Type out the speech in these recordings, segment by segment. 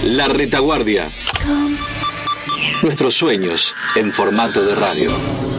La Retaguardia. Nuestros sueños en formato de radio.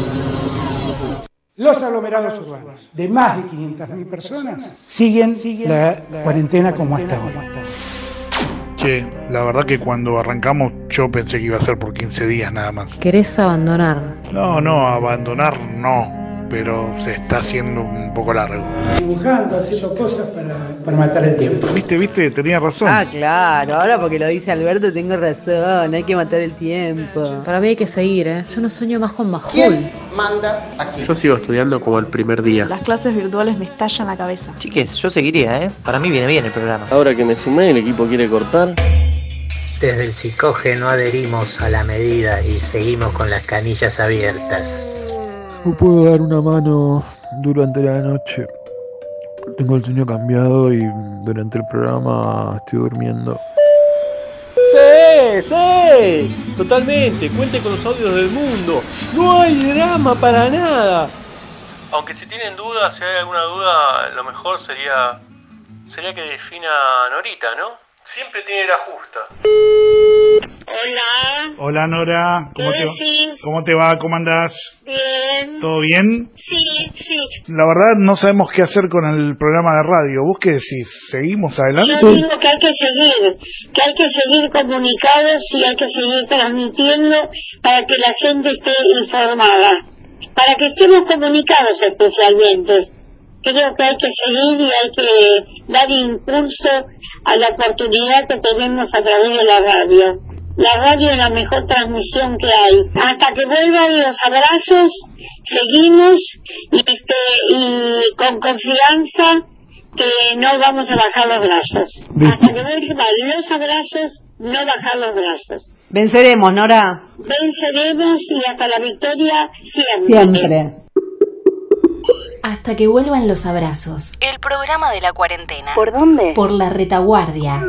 Los aglomerados urbanos de más de 500.000 personas siguen la cuarentena como hasta hoy. Che, la verdad que cuando arrancamos yo pensé que iba a ser por 15 días nada más. ¿Querés abandonar? No, abandonar no, pero se está haciendo un poco largo. Dibujando, haciendo cosas para matar el tiempo. ¿Viste? Tenía razón. Ah, claro, ahora porque lo dice Alberto tengo razón, hay que matar el tiempo. Para mí hay que seguir, ¿eh? Yo no sueño más con Majul. ¿Quién manda aquí? Yo sigo estudiando como el primer día. Las clases virtuales me estallan la cabeza. Chiques, yo seguiría, ¿eh? Para mí viene bien el programa. Ahora que me sumé, el equipo quiere cortar. Desde el psicógeno adherimos a la medida y seguimos con las canillas abiertas. No puedo dar una mano durante la noche. Tengo el sueño cambiado y durante el programa estoy durmiendo. Sí, totalmente. Cuente con los audios del mundo. No hay drama para nada. Aunque si tienen dudas, si hay alguna duda, lo mejor sería que defina Norita, ¿no? Siempre tiene la justa. Hola. Hola Nora, ¿cómo te va? ¿Cómo andás? Bien. ¿Todo bien? Sí. La verdad no sabemos qué hacer con el programa de radio. ¿Vos qué decís? ¿Seguimos adelante? Yo digo que hay que seguir comunicados y hay que seguir transmitiendo para que la gente esté informada, para que estemos comunicados especialmente. Creo que hay que seguir y hay que dar impulso a la oportunidad que tenemos a través de la radio. La radio es la mejor transmisión que hay. Hasta que vuelvan los abrazos, seguimos y con confianza que no vamos a bajar los brazos. Hasta que vuelvan los abrazos, no bajar los brazos. Venceremos, Nora. Venceremos y hasta la victoria siempre. Hasta que vuelvan los abrazos. El programa de la cuarentena. ¿Por dónde? Por La Retaguardia.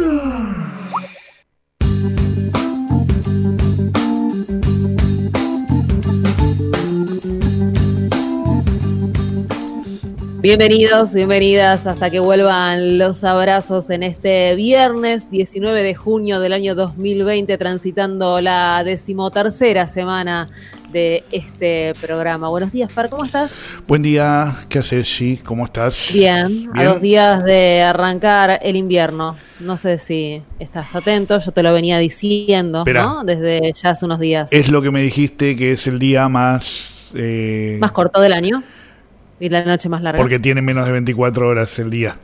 Bienvenidos, bienvenidas hasta que vuelvan los abrazos en este viernes 19 de junio del año 2020, transitando la 13ª semana de este programa. Buenos días, Far, ¿cómo estás? Buen día, ¿qué haces, G? ¿Cómo estás? Bien, a 2 días de arrancar el invierno. No sé si estás atento, yo te lo venía diciendo, Esperá. ¿no? Desde ya hace unos días. Es lo que me dijiste que es el día más corto del año. Y la noche más larga. Porque tiene menos de 24 horas el día.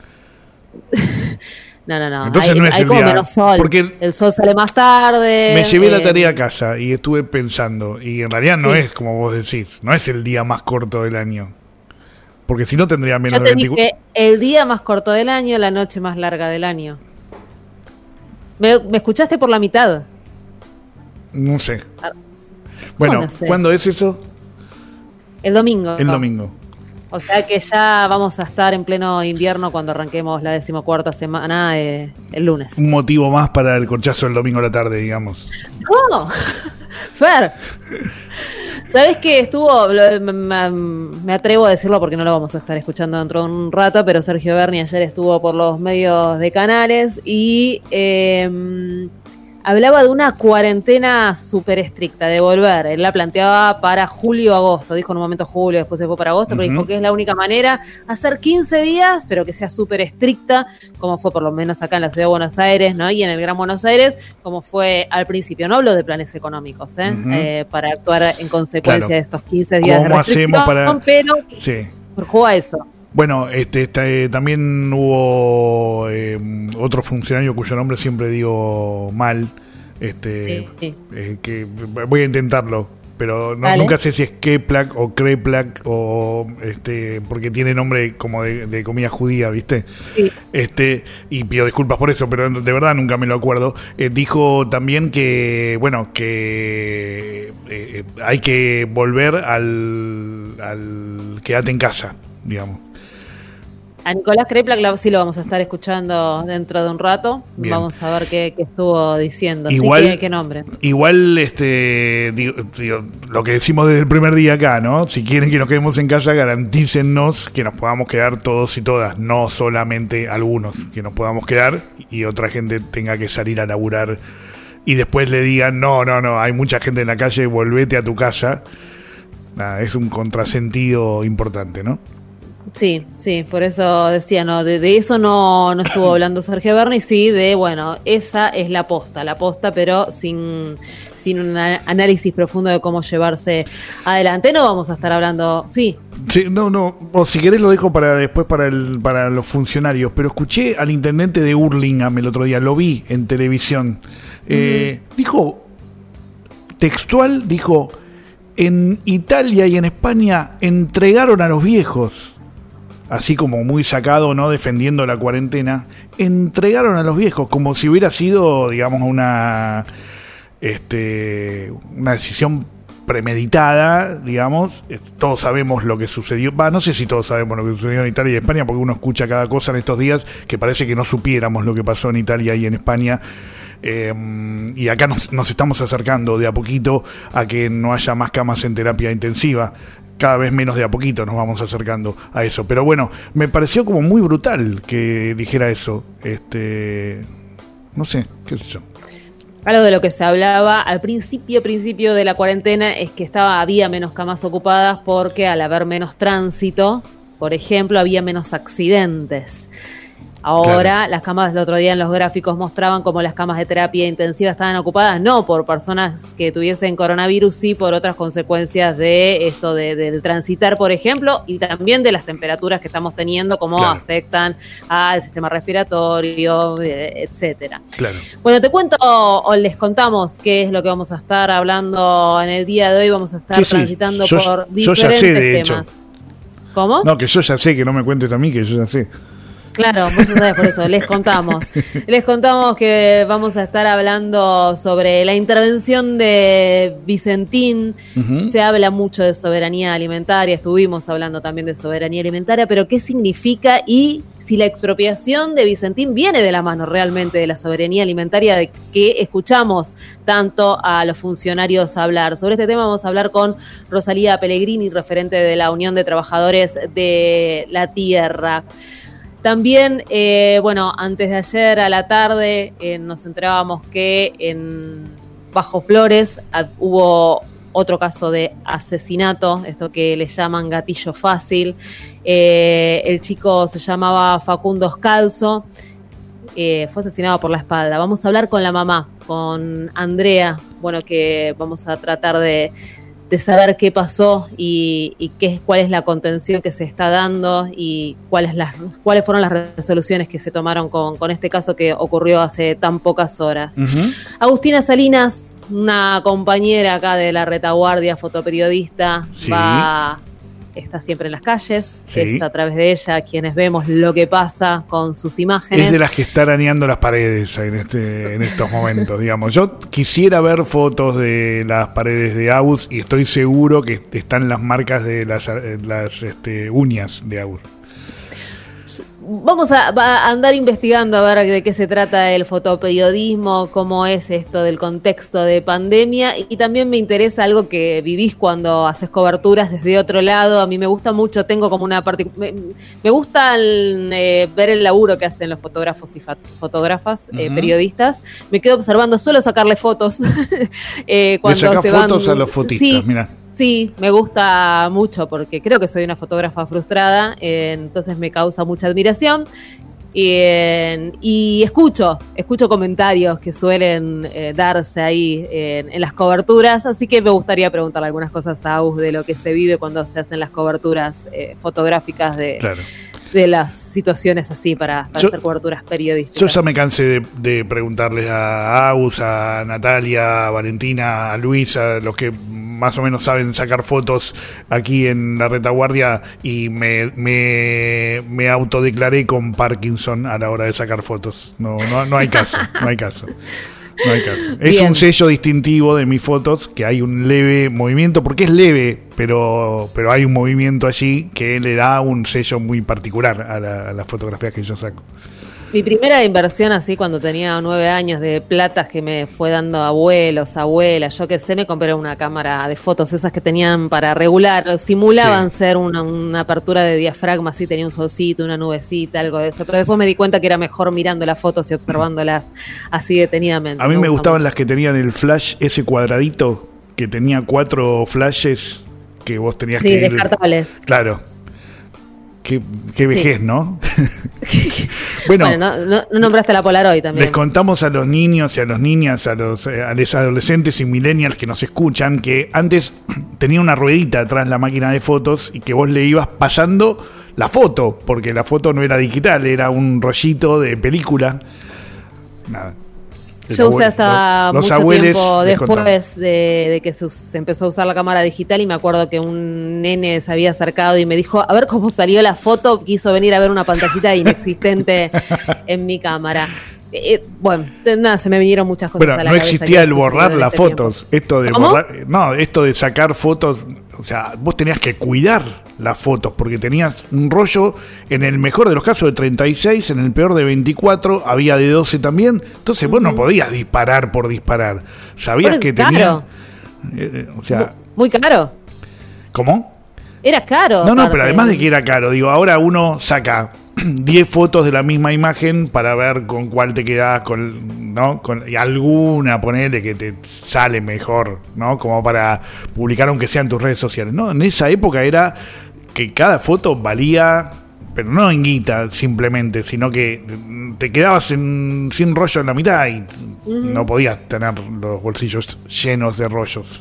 No. Entonces no es hay el como día. menos sol. Porque el sol sale más tarde. Me llevé la tarea a casa y estuve pensando. Y en realidad no es como vos decís. No es el día más corto del año. Porque si no tendría menos de 24. Dije, el día más corto del año, la noche más larga del año. ¿Me escuchaste por la mitad? No sé. Bueno, no sé. ¿Cuándo es eso? El domingo. El domingo. O sea que ya vamos a estar en pleno invierno cuando arranquemos la 14ª semana el lunes. Un motivo más para el corchazo del domingo a la tarde, digamos. ¡No! Fer, ¿sabés qué estuvo? Me atrevo a decirlo porque no lo vamos a estar escuchando dentro de un rato, pero Sergio Berni ayer estuvo por los medios de canales y hablaba de una cuarentena súper estricta, de volver. Él la planteaba para julio-agosto. Dijo en un momento julio, después se fue para agosto, pero dijo que es la única manera hacer 15 días, pero que sea súper estricta, como fue por lo menos acá en la ciudad de Buenos Aires, ¿no? Y en el Gran Buenos Aires, como fue al principio. No hablo de planes económicos, para actuar en consecuencia de estos 15 días de restricción, pero jugó a eso. Bueno, también hubo otro funcionario cuyo nombre siempre digo mal, que voy a intentarlo, pero nunca sé si es Keplak o Kreplak o porque tiene nombre como de comida judía, ¿viste? Sí. Y pido disculpas por eso, pero de verdad nunca me lo acuerdo. Dijo también que hay que volver al quédate en casa, digamos. A Nicolás Kreplak sí lo vamos a estar escuchando dentro de un rato. Bien. Vamos a ver qué estuvo diciendo. Igual, sí, ¿qué nombre? Igual, digo, lo que decimos desde el primer día acá, ¿no? Si quieren que nos quedemos en casa, garantícennos que nos podamos quedar todos y todas, no solamente algunos, que nos podamos quedar y otra gente tenga que salir a laburar y después le digan, no, hay mucha gente en la calle, volvete a tu casa. Nada, es un contrasentido importante, ¿no? Sí, por eso decía, no, de eso no estuvo hablando Sergio Berni, sí, de, bueno, esa es la posta, pero sin un análisis profundo de cómo llevarse adelante. No vamos a estar hablando, sí, no, o si querés lo dejo para después para los funcionarios, pero escuché al intendente de Hurlingham el otro día, lo vi en televisión, dijo, textual, en Italia y en España entregaron a los viejos. Así como muy sacado, ¿no? Defendiendo la cuarentena, entregaron a los viejos como si hubiera sido, digamos, una decisión premeditada, digamos. Todos sabemos lo que sucedió. No sé si todos sabemos lo que sucedió en Italia y España, porque uno escucha cada cosa en estos días que parece que no supiéramos lo que pasó en Italia y en España. Y acá nos estamos acercando de a poquito a que no haya más camas en terapia intensiva. Cada vez menos de a poquito nos vamos acercando a eso. Pero bueno, me pareció como muy brutal que dijera eso. No sé, qué sé yo. Algo de lo que se hablaba al principio de la cuarentena es que había menos camas ocupadas porque al haber menos tránsito, por ejemplo, había menos accidentes. Ahora, claro, las camas del otro día en los gráficos mostraban como las camas de terapia intensiva estaban ocupadas no por personas que tuviesen coronavirus, sí por otras consecuencias de esto del transitar, por ejemplo, y también de las temperaturas que estamos teniendo, cómo afectan al sistema respiratorio, etcétera. Claro. Bueno, te cuento o les contamos qué es lo que vamos a estar hablando en el día de hoy. Vamos a estar transitando por diferentes temas. Hecho. ¿Cómo? No, que yo ya sé, que no me cuentes a mí, que yo ya sé. Claro, vos sabés, por eso les contamos que vamos a estar hablando sobre la intervención de Vicentín. Se habla mucho de soberanía alimentaria, estuvimos hablando también de soberanía alimentaria, pero ¿qué significa y si la expropiación de Vicentín viene de la mano realmente de la soberanía alimentaria de que escuchamos tanto a los funcionarios hablar? Sobre este tema vamos a hablar con Rosalía Pellegrini, referente de la Unión de Trabajadores de la Tierra. También, antes de ayer a la tarde nos enterábamos que en Bajo Flores hubo otro caso de asesinato, esto que le llaman gatillo fácil. El chico se llamaba Facundo Scalzo, fue asesinado por la espalda. Vamos a hablar con la mamá, con Andrea, que vamos a tratar de saber qué pasó y cuál es la contención que se está dando y cuáles fueron las resoluciones que se tomaron con este caso que ocurrió hace tan pocas horas. Agustina Salinas, una compañera acá de la retaguardia, fotoperiodista, está siempre en las calles, es a través de ella quienes vemos lo que pasa con sus imágenes. Es de las que está arañando las paredes en estos momentos, digamos. Yo quisiera ver fotos de las paredes de Agus y estoy seguro que están las marcas de las uñas de Agus. Vamos a andar investigando a ver de qué se trata el fotoperiodismo, cómo es esto del contexto de pandemia, y también me interesa algo que vivís cuando haces coberturas desde otro lado. A mí me gusta mucho, tengo como una parte, me gusta ver el laburo que hacen los fotógrafos y fotógrafas, periodistas. Me quedo observando, suelo sacarle fotos cuando se van. Fotos a los fotistas, mirá. Sí, me gusta mucho porque creo que soy una fotógrafa frustrada, entonces me causa mucha admiración y escucho comentarios que suelen darse ahí en las coberturas, así que me gustaría preguntarle algunas cosas a Agus de lo que se vive cuando se hacen las coberturas fotográficas de las situaciones así para hacer coberturas periodísticas. Yo ya me cansé de preguntarles a Agus, a Natalia, a Valentina, a Luis, a los que más o menos saben sacar fotos aquí en la retaguardia, y me autodeclaré con Parkinson a la hora de sacar fotos. No hay caso, no hay caso. No hay caso. Es un sello distintivo de mis fotos, que hay un leve movimiento, porque es leve, pero hay un movimiento allí que le da un sello muy particular a las fotografías que yo saco. Mi primera inversión así cuando tenía 9 años de platas que me fue dando abuelos, abuelas, yo qué sé, me compré una cámara de fotos, esas que tenían para regular, simulaban ser una apertura de diafragma, así tenía un solcito, una nubecita, algo de eso, pero después me di cuenta que era mejor mirando las fotos y observándolas así detenidamente. A mí me gustaban mucho las que tenían el flash, ese cuadradito, que tenía 4 flashes que vos tenías que ir... Sí, descartables. Claro. Qué vejez, ¿no? Bueno, no nombraste la Polaroid también. Les contamos a los niños y a las niñas, a los adolescentes y millennials que nos escuchan, que antes tenía una ruedita atrás la máquina de fotos y que vos le ibas pasando la foto, porque la foto no era digital, era un rollito de película. Nada. Yo usé hasta mucho tiempo después de que se empezó a usar la cámara digital, y me acuerdo que un nene se había acercado y me dijo, a ver cómo salió la foto, quiso venir a ver una pantallita inexistente en mi cámara. Bueno, nada, se me vinieron muchas cosas a la cabeza. Pero no existía el borrar las fotos. Esto de sacar fotos, o sea, vos tenías que cuidar las fotos, porque tenías un rollo, en el mejor de los casos, de 36, en el peor de 24, había de 12 también. Entonces vos no podías disparar por disparar. Sabías que tenías... o sea, muy caro. ¿Cómo? Era caro. No, pero además de que era caro, digo, ahora uno saca 10 fotos de la misma imagen para ver con cuál te quedás, y alguna, ponele que te sale mejor, ¿no? Como para publicar aunque sea en tus redes sociales. No, en esa época era que cada foto valía, pero no en guita simplemente, sino que te quedabas sin rollo en la mitad y no podías tener los bolsillos llenos de rollos.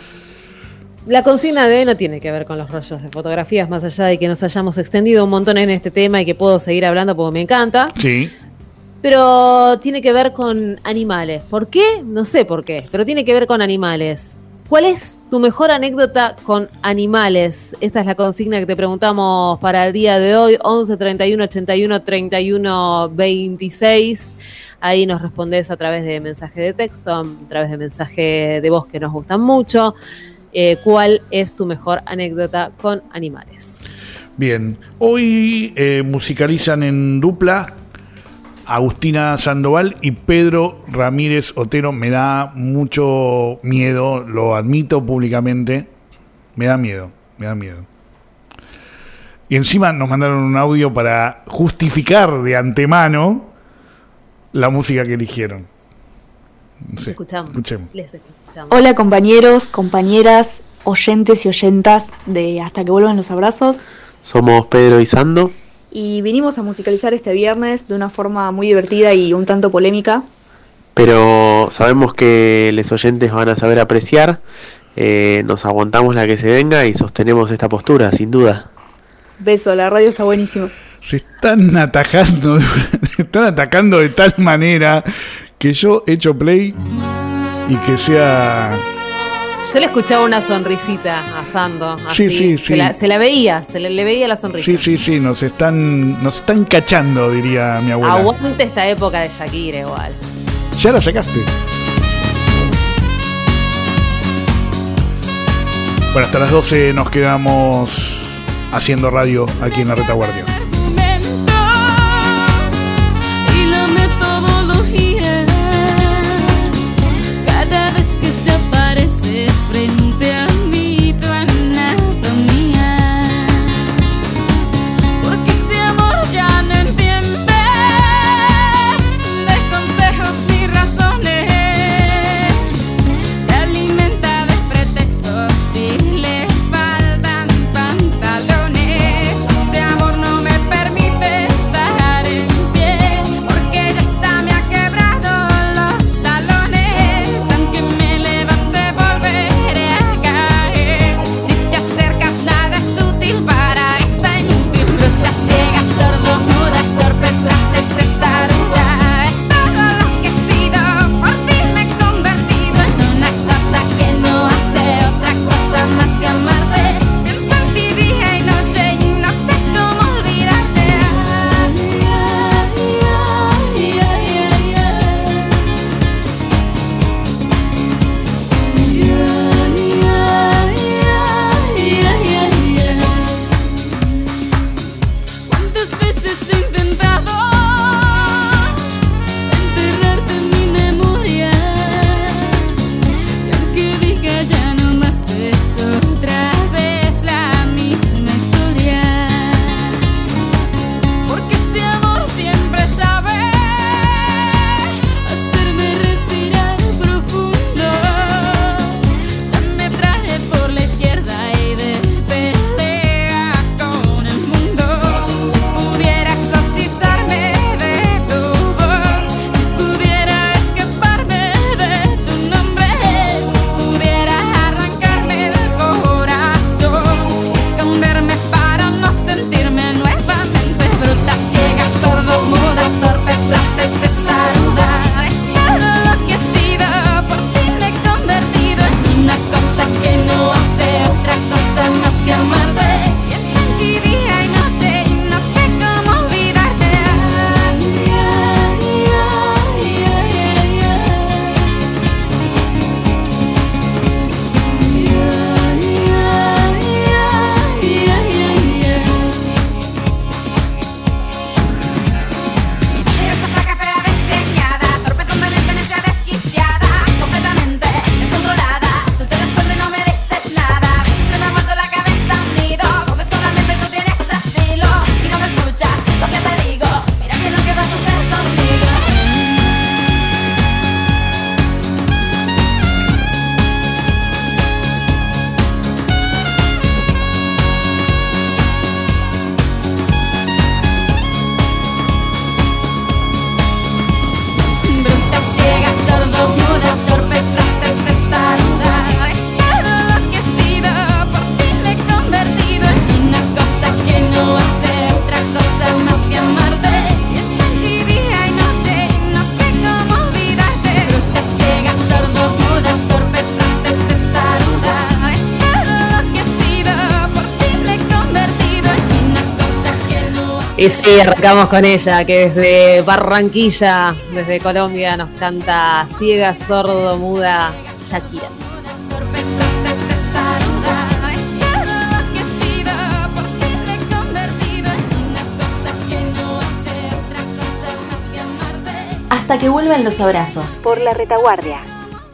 La consigna de hoy no tiene que ver con los rollos de fotografías, más allá de que nos hayamos extendido un montón en este tema y que puedo seguir hablando porque me encanta. Sí. Pero tiene que ver con animales. ¿Por qué? No sé por qué, pero tiene que ver con animales. ¿Cuál es tu mejor anécdota con animales? Esta es la consigna que te preguntamos para el día de hoy, 11 31 81 31 26. Ahí nos respondés a través de mensaje de texto, a través de mensaje de voz que nos gustan mucho. ¿Cuál es tu mejor anécdota con animales? Bien, hoy musicalizan en dupla Agustina Sandoval y Pedro Ramírez Otero. Me da mucho miedo, lo admito públicamente, me da miedo. Y encima nos mandaron un audio para justificar de antemano la música que eligieron. No sé, escuchemos. Hola compañeros, compañeras, oyentes y oyentas de Hasta que vuelvan los abrazos. Somos Pedro y Sando. Y vinimos a musicalizar este viernes de una forma muy divertida y un tanto polémica. Pero sabemos que los oyentes van a saber apreciar. Nos aguantamos la que se venga y sostenemos esta postura, sin duda. Beso, la radio está buenísima. Se están atacando de tal manera que yo echo play y que sea... Yo le escuchaba una sonrisita a Sando, así. Sí. Se le veía la sonrisa. Sí, nos están cachando, diría mi abuela. Aguante esta época de Shakira igual. Ya la sacaste. Bueno, hasta las 12 nos quedamos haciendo radio aquí en la Retaguardia. No me Y sí, arrancamos con ella, que desde Barranquilla, desde Colombia, nos canta Ciega, Sordo, Muda, Shakira. Hasta que vuelvan los abrazos. Por la retaguardia.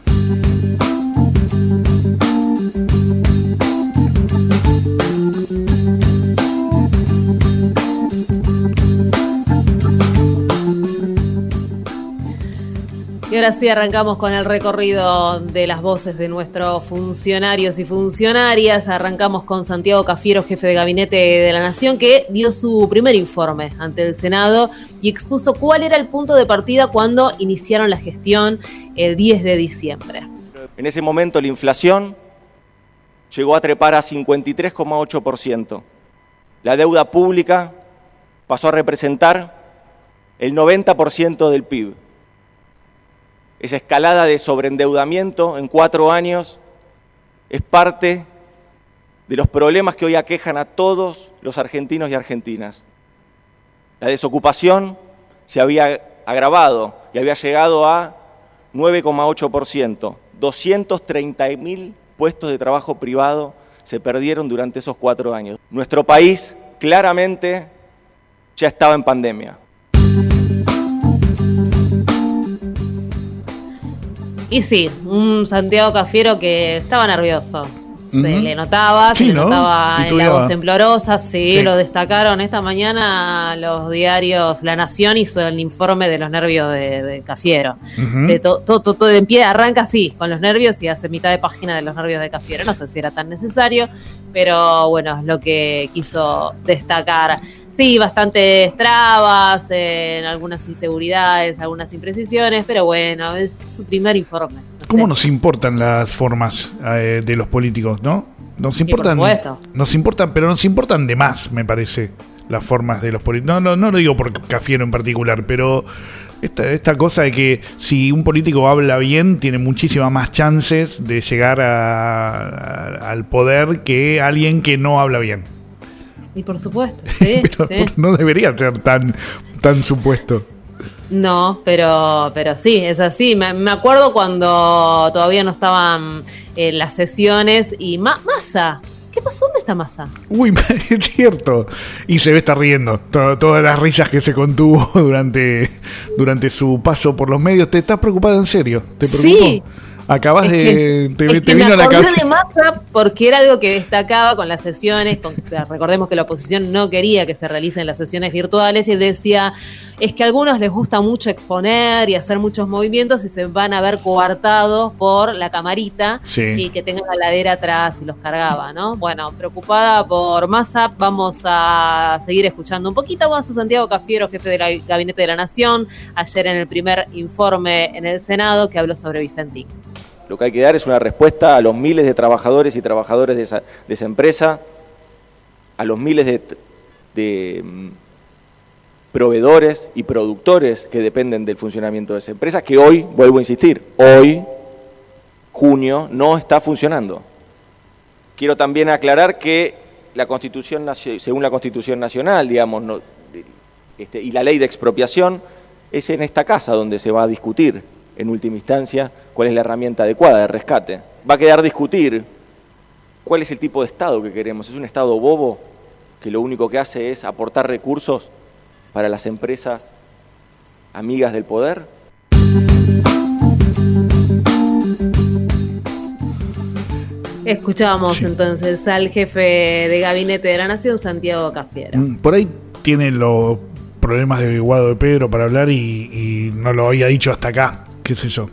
Y ahora sí arrancamos con el recorrido de las voces de nuestros funcionarios y funcionarias. Arrancamos con Santiago Cafiero, jefe de gabinete de la Nación, que dio su primer informe ante el Senado y expuso cuál era el punto de partida cuando iniciaron la gestión el 10 de diciembre. En ese momento la inflación llegó a trepar a 53,8%. La deuda pública pasó a representar el 90% del PIB. Esa escalada de sobreendeudamiento en 4 años es parte de los problemas que hoy aquejan a todos los argentinos y argentinas. La desocupación se había agravado y había llegado a 9,8%. 230.000 puestos de trabajo privado se perdieron durante esos 4 años. Nuestro país claramente ya estaba en pandemia. Y sí, un Santiago Cafiero que estaba nervioso. Se le notaba, sí, se le ¿no? notaba en la voz temblorosa, sí, lo destacaron esta mañana los diarios. La Nación hizo el informe de los nervios de Cafiero. De todo en pie, arranca así, con los nervios y hace mitad de página de los nervios de Cafiero. No sé si era tan necesario, pero bueno, es lo que quiso destacar. Sí, bastantes trabas, en algunas inseguridades, algunas imprecisiones, pero bueno, es su primer informe. No ¿Cómo sé. nos importan las formas de los políticos, no? Nos importan, por supuesto. nos importan, pero nos importan de más, me parece, las formas de los políticos. No lo digo por Cafiero en particular, pero esta cosa de que si un político habla bien, tiene muchísimas más chances de llegar al poder que alguien que no habla bien. Y por supuesto, sí. Pero sí. no debería ser tan supuesto. No, pero sí, es así. Me acuerdo cuando todavía no estaban las sesiones y Massa. ¿Qué pasó? ¿Dónde está Massa? Uy, es cierto. Y se ve estar riendo. Todas las risas que se contuvo durante su paso por los medios. ¿Te estás preocupado en serio? ¿Te preocupó? Sí. Acabas te me vino a la acordé cabeza. de Massa porque era algo que destacaba con las sesiones. Recordemos que la oposición no quería que se realicen las sesiones virtuales y él decía, es que a algunos les gusta mucho exponer y hacer muchos movimientos y se van a ver coartados por la camarita y que tengan la ladera atrás y los cargaba, ¿no? Bueno, preocupada por Massa, vamos a seguir escuchando un poquito más a Santiago Cafiero, jefe del Gabinete de la Nación, ayer en el primer informe en el Senado que habló sobre Vicentín. Lo que hay que dar es una respuesta a los miles de trabajadores y trabajadores de esa empresa, a los miles de proveedores y productores que dependen del funcionamiento de esa empresa, que hoy, vuelvo a insistir, hoy, junio, no está funcionando. Quiero también aclarar que según la Constitución Nacional, digamos, y la ley de expropiación, es en esta casa donde se va a discutir en última instancia cuál es la herramienta adecuada de rescate. Va a quedar discutir cuál es el tipo de Estado que queremos. ¿Es un Estado bobo que lo único que hace es aportar recursos para las empresas amigas del poder? Escuchábamos entonces al jefe de Gabinete de la Nación, Santiago Cafiero. Por ahí tiene los problemas de Guado de Pedro para hablar y no lo había dicho hasta acá, qué sé yo.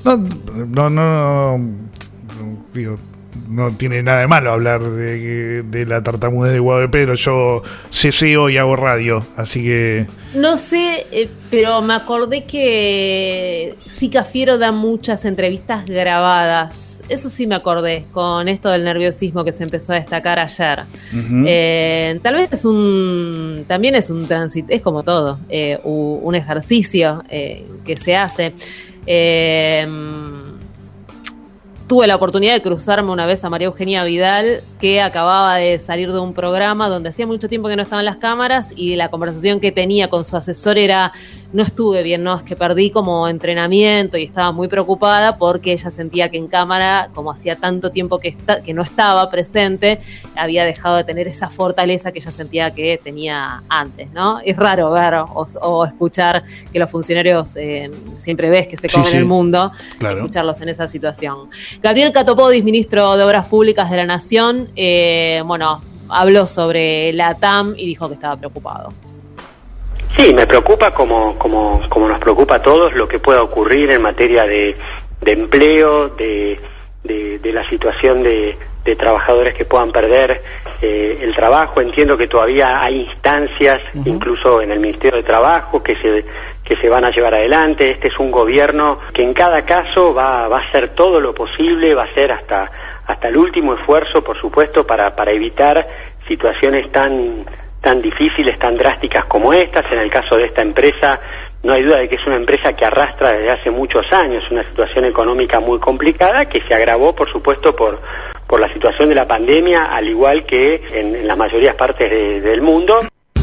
Digo, no tiene nada de malo hablar de la tartamudez de Guado de Pedro. Yo ceseo y hago radio, así que... No sé, pero me acordé que sí Cafiero da muchas entrevistas grabadas. Eso sí me acordé, con esto del nerviosismo que se empezó a destacar ayer. Tal vez también es un tránsito, es como todo, un ejercicio que se hace. tuve la oportunidad de cruzarme una vez a María Eugenia Vidal, que acababa de salir de un programa donde hacía mucho tiempo que no estaban las cámaras, y la conversación que tenía con su asesor era: no estuve bien, no, es que perdí como entrenamiento, y estaba muy preocupada porque ella sentía que en cámara, como hacía tanto tiempo que no estaba presente, había dejado de tener esa fortaleza que ella sentía que tenía antes, ¿no? Es raro ver o escuchar que los funcionarios siempre ves que se comen el mundo, claro. Escucharlos en esa situación. Gabriel Catopodis, ministro de Obras Públicas de la Nación, habló sobre la TAM y dijo que estaba preocupado. Sí, me preocupa como nos preocupa a todos lo que pueda ocurrir en materia de empleo, de la situación de trabajadores que puedan perder el trabajo. Entiendo que todavía hay instancias, incluso en el Ministerio de Trabajo, que se van a llevar adelante. Este es un gobierno que en cada caso va a hacer todo lo posible, va a hacer hasta el último esfuerzo, por supuesto, para evitar situaciones tan difíciles, tan drásticas como estas. En el caso de esta empresa, no hay duda de que es una empresa que arrastra desde hace muchos años una situación económica muy complicada, que se agravó, por supuesto, por la situación de la pandemia, al igual que en las mayorías partes del mundo.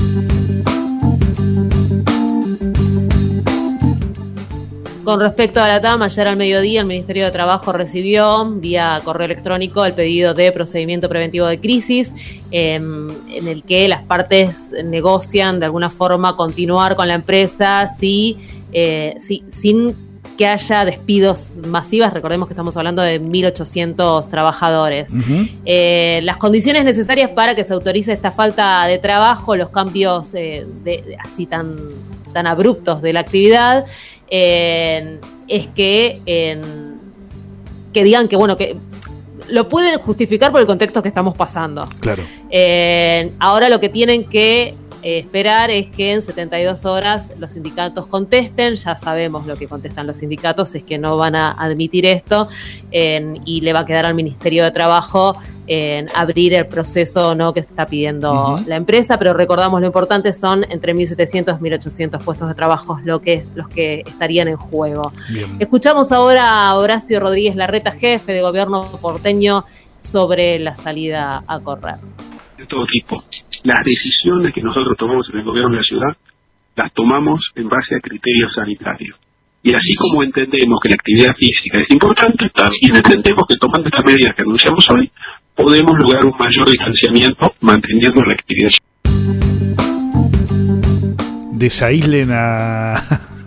Con respecto a la TAM, ayer al mediodía el Ministerio de Trabajo recibió vía correo electrónico el pedido de procedimiento preventivo de crisis, en el que las partes negocian de alguna forma continuar con la empresa sin que haya despidos masivos. Recordemos que estamos hablando de 1.800 trabajadores. Las condiciones necesarias para que se autorice esta falta de trabajo, los cambios así tan abruptos de la actividad, es que digan que lo pueden justificar por el contexto que estamos pasando. Claro. Ahora lo que tienen que esperar es que en 72 horas los sindicatos contesten. Ya sabemos lo que contestan los sindicatos, es que no van a admitir esto, y le va a quedar al Ministerio de Trabajo abrir el proceso no que está pidiendo la empresa, pero recordamos lo importante son entre 1.700 y 1.800 puestos de trabajo los que estarían en juego. Bien. Escuchamos ahora a Horacio Rodríguez Larreta, jefe de gobierno porteño, sobre la salida a correr. De todo tipo. Las decisiones que nosotros tomamos en el gobierno de la ciudad las tomamos en base a criterios sanitarios. Y así como entendemos que la actividad física es importante, también entendemos que tomando estas medidas que anunciamos hoy, podemos lograr un mayor distanciamiento manteniendo la actividad. Desaíslen a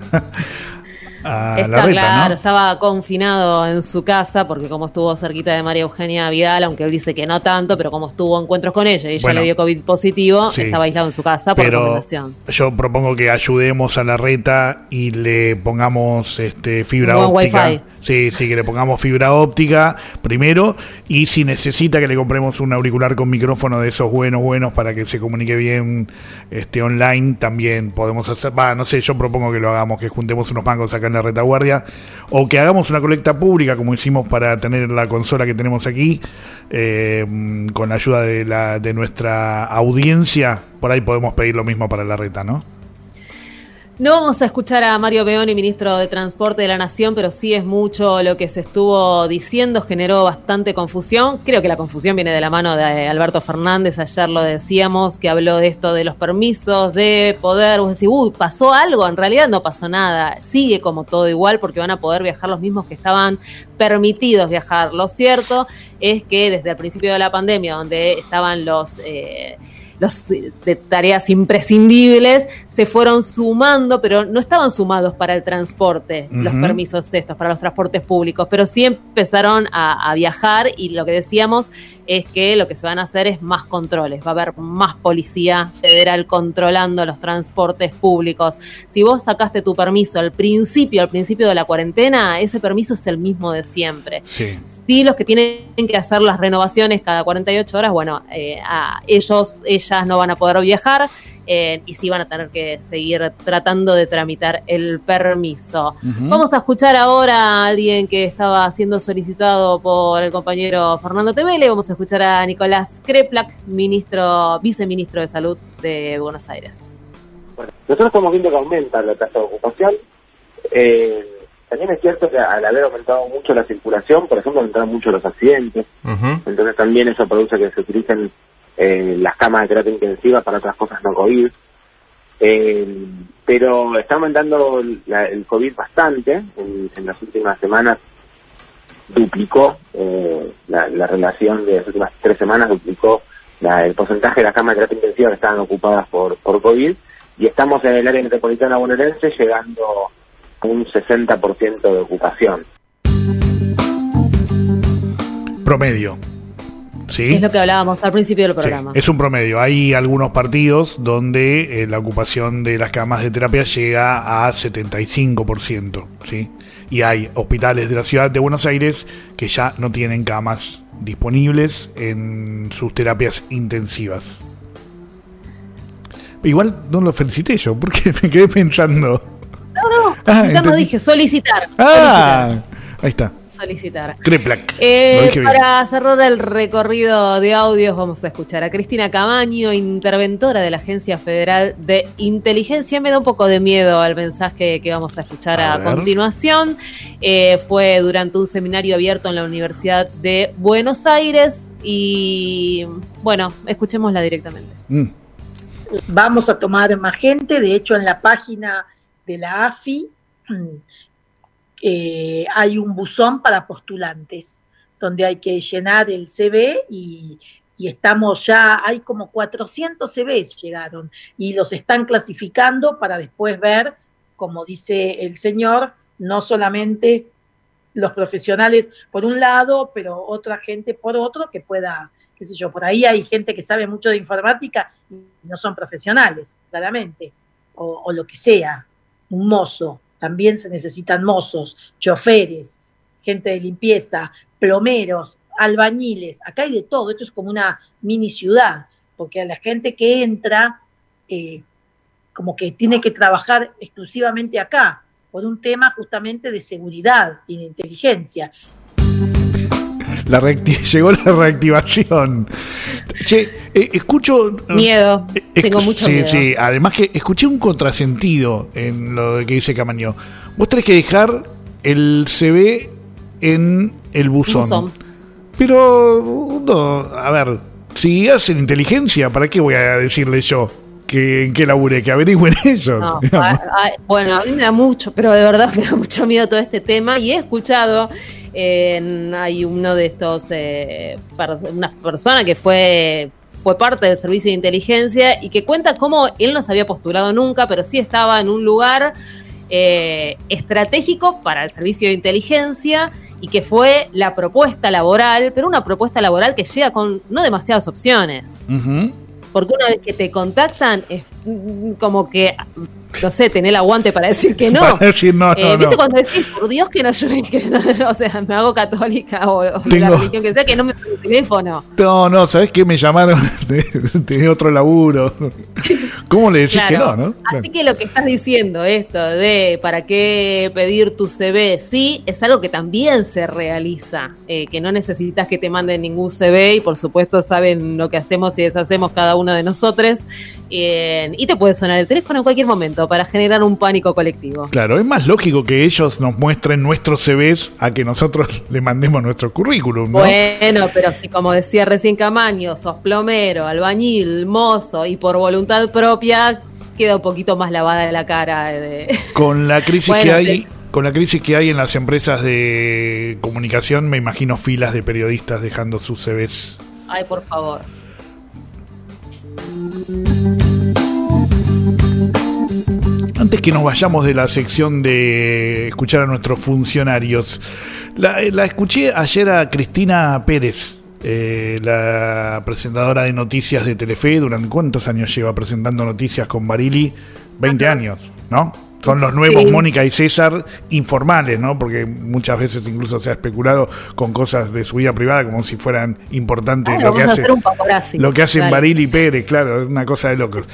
Larreta, claro, ¿no? Estaba confinado en su casa porque como estuvo cerquita de María Eugenia Vidal, aunque él dice que no tanto, pero como estuvo encuentros con ella y ella le dio COVID positivo, estaba aislado en su casa por recomendación. Yo propongo que ayudemos a Larreta y le pongamos fibra óptica. Wi-Fi. Sí, que le pongamos fibra óptica primero, y si necesita que le compremos un auricular con micrófono de esos buenos para que se comunique bien online, también podemos hacer. No sé, yo propongo que lo hagamos, que juntemos unos mangos acá en la retaguardia, o que hagamos una colecta pública como hicimos para tener la consola que tenemos aquí, con la ayuda de nuestra audiencia. Por ahí podemos pedir lo mismo para Larreta, ¿no? No vamos a escuchar a Mario Beoni, ministro de Transporte de la Nación, pero sí es mucho lo que se estuvo diciendo, generó bastante confusión. Creo que la confusión viene de la mano de Alberto Fernández, ayer lo decíamos, que habló de esto de los permisos, de poder, vos decís, ¿pasó algo? En realidad no pasó nada, sigue como todo igual porque van a poder viajar los mismos que estaban permitidos viajar. Lo cierto es que desde el principio de la pandemia, donde estaban los de tareas imprescindibles, se fueron sumando, pero no estaban sumados para el transporte, los permisos estos, para los transportes públicos, pero sí empezaron a viajar, y lo que decíamos es que lo que se van a hacer es más controles, va a haber más policía federal controlando los transportes públicos. Si vos sacaste tu permiso al principio de la cuarentena, ese permiso es el mismo de siempre. Sí, los que tienen que hacer las renovaciones cada 48 horas, ellas no van a poder viajar, y sí van a tener que seguir tratando de tramitar el permiso. Vamos a escuchar ahora a alguien que estaba siendo solicitado por el compañero Fernando Tevele. Vamos a escuchar a Nicolás Kreplak, viceministro de Salud de Buenos Aires. Bueno, nosotros estamos viendo que aumenta la tasa de ocupación. también es cierto que al haber aumentado mucho la circulación, por ejemplo, aumentaron mucho los accidentes, entonces también eso produce que se utilicen las camas de terapia intensiva para otras cosas no COVID. Pero está aumentando el COVID bastante. En las últimas semanas duplicó la relación de las últimas 3 semanas, duplicó el porcentaje de las camas de terapia intensiva que estaban ocupadas por COVID, y estamos en el área metropolitana bonaerense llegando a un 60% de ocupación. Promedio. ¿Sí? Es lo que hablábamos al principio del programa. Sí, es un promedio. Hay algunos partidos donde la ocupación de las camas de terapia llega a 75%, ¿sí? Y hay hospitales de la ciudad de Buenos Aires que ya no tienen camas disponibles en sus terapias intensivas. Igual no lo felicité yo, porque me quedé pensando. No, felicitar no dije, solicitar. Ahí está. Solicitar. Creplac. Para cerrar el recorrido de audios vamos a escuchar a Cristina Camaño, interventora de la Agencia Federal de Inteligencia. Me da un poco de miedo al mensaje que vamos a escuchar a continuación. Fue durante un seminario abierto en la Universidad de Buenos Aires y bueno, escuchémosla directamente. Vamos a tomar más gente, de hecho en la página de la AFI hay un buzón para postulantes donde hay que llenar el CV y estamos ya, hay como 400 CVs llegaron y los están clasificando para después ver, como dice el señor, no solamente los profesionales por un lado, pero otra gente por otro que pueda, qué sé yo, por ahí hay gente que sabe mucho de informática y no son profesionales, claramente, o lo que sea, un mozo. También se necesitan mozos, choferes, gente de limpieza, plomeros, albañiles. Acá hay de todo. Esto es como una mini ciudad, porque a la gente que entra, como que tiene que trabajar exclusivamente acá, por un tema justamente de seguridad y de inteligencia. Llegó la reactivación. Che, escucho... Miedo, tengo mucho miedo. Sí, además que escuché un contrasentido en lo que dice Camaño. Vos tenés que dejar el CV en el buzón. Pero, no, a ver, si hacen inteligencia, ¿para qué voy a decirle yo en qué labure? Que averigüen ellos. No, bueno, a mí me da mucho, pero de verdad me da mucho miedo todo este tema y he escuchado... hay uno de estos, una persona que fue parte del servicio de inteligencia y que cuenta cómo él no se había postulado nunca, pero sí estaba en un lugar estratégico para el servicio de inteligencia y que fue la propuesta laboral, pero una propuesta laboral que llega con no demasiadas opciones. Porque una vez que te contactan es como que, no sé, tener el aguante para decir que no. Para decir no, ¿viste cuando decís, por Dios que no, o sea, me hago católica o la religión que sea, que no me suene el teléfono? No, ¿sabés qué? Me llamaron de otro laburo. ¿Cómo le decís que no? Así que lo que estás diciendo, esto de para qué pedir tu CV, sí, es algo que también se realiza, que no necesitas que te manden ningún CV y por supuesto saben lo que hacemos y deshacemos cada uno de nosotros, y te puede sonar el teléfono en cualquier momento para generar un pánico colectivo. Claro, es más lógico que ellos nos muestren nuestros CVs a que nosotros le mandemos nuestro currículum, ¿no? Bueno, pero si como decía recién Camaño, sos plomero, albañil, mozo y por voluntad propia queda un poquito más lavada de la cara. Con la crisis Con la crisis que hay en las empresas de comunicación, me imagino filas de periodistas dejando sus CVs. Ay, por favor. Antes que nos vayamos de la sección de escuchar a nuestros funcionarios, la escuché ayer a Cristina Pérez, la presentadora de noticias de Telefe. ¿Durante cuántos años lleva presentando noticias con Barili? 20 años, ¿no? Son los nuevos Mónica y César informales, ¿no? Porque muchas veces incluso se ha especulado con cosas de su vida privada como si fueran importantes. Lo que hacen Barili y Pérez, claro, es una cosa de locos.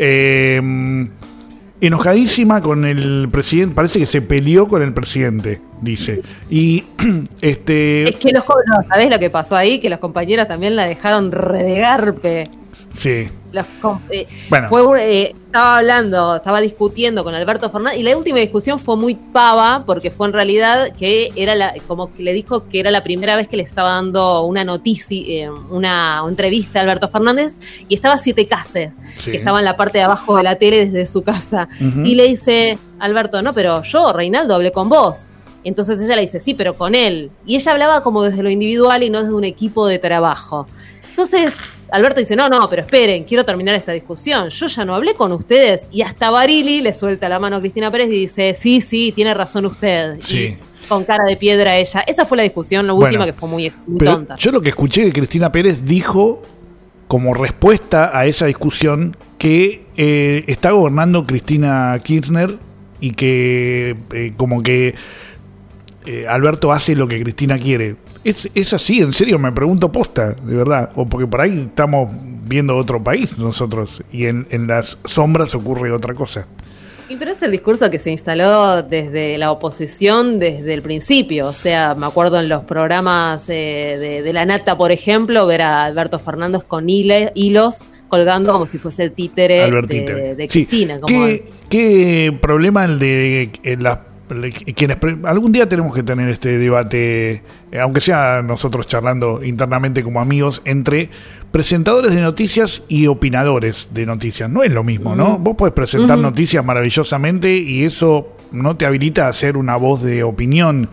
Enojadísima con el presidente, parece que se peleó con el presidente, dice. Y es que ¿sabés lo que pasó ahí? Que los compañeros también la dejaron redegarpe. Sí. Bueno. Estaba discutiendo con Alberto Fernández y la última discusión fue muy pava porque fue en realidad que era como que le dijo que era la primera vez que le estaba dando una noticia, una entrevista a Alberto Fernández y estaba Siete Cases, que estaba en la parte de abajo de la tele desde su casa. Y le dice, Alberto, no, pero yo, Reinaldo, hablé con vos. Entonces ella le dice, sí, pero con él. Y ella hablaba como desde lo individual y no desde un equipo de trabajo. Entonces Alberto dice, no, pero esperen, quiero terminar esta discusión. Yo ya no hablé con ustedes. Y hasta Barili le suelta la mano a Cristina Pérez y dice, sí, tiene razón usted. Sí. Y con cara de piedra ella. Esa fue la discusión, última, que fue muy tonta. Yo lo que escuché que Cristina Pérez dijo como respuesta a esa discusión que está gobernando Cristina Kirchner y que como que Alberto hace lo que Cristina quiere. ¿Es así? ¿En serio? Me pregunto posta, de verdad. O porque por ahí estamos viendo otro país nosotros y en las sombras ocurre otra cosa. Y pero es el discurso que se instaló desde la oposición desde el principio. O sea, me acuerdo en los programas de La Nata, por ejemplo, ver a Alberto Fernández con hilos colgando como si fuese el títere de Cristina. Sí. ¿Qué problema el de quienes algún día tenemos que tener este debate, aunque sea nosotros charlando internamente como amigos, entre presentadores de noticias y opinadores de noticias? No es lo mismo, ¿no? Vos podés presentar noticias maravillosamente y eso no te habilita a ser una voz de opinión,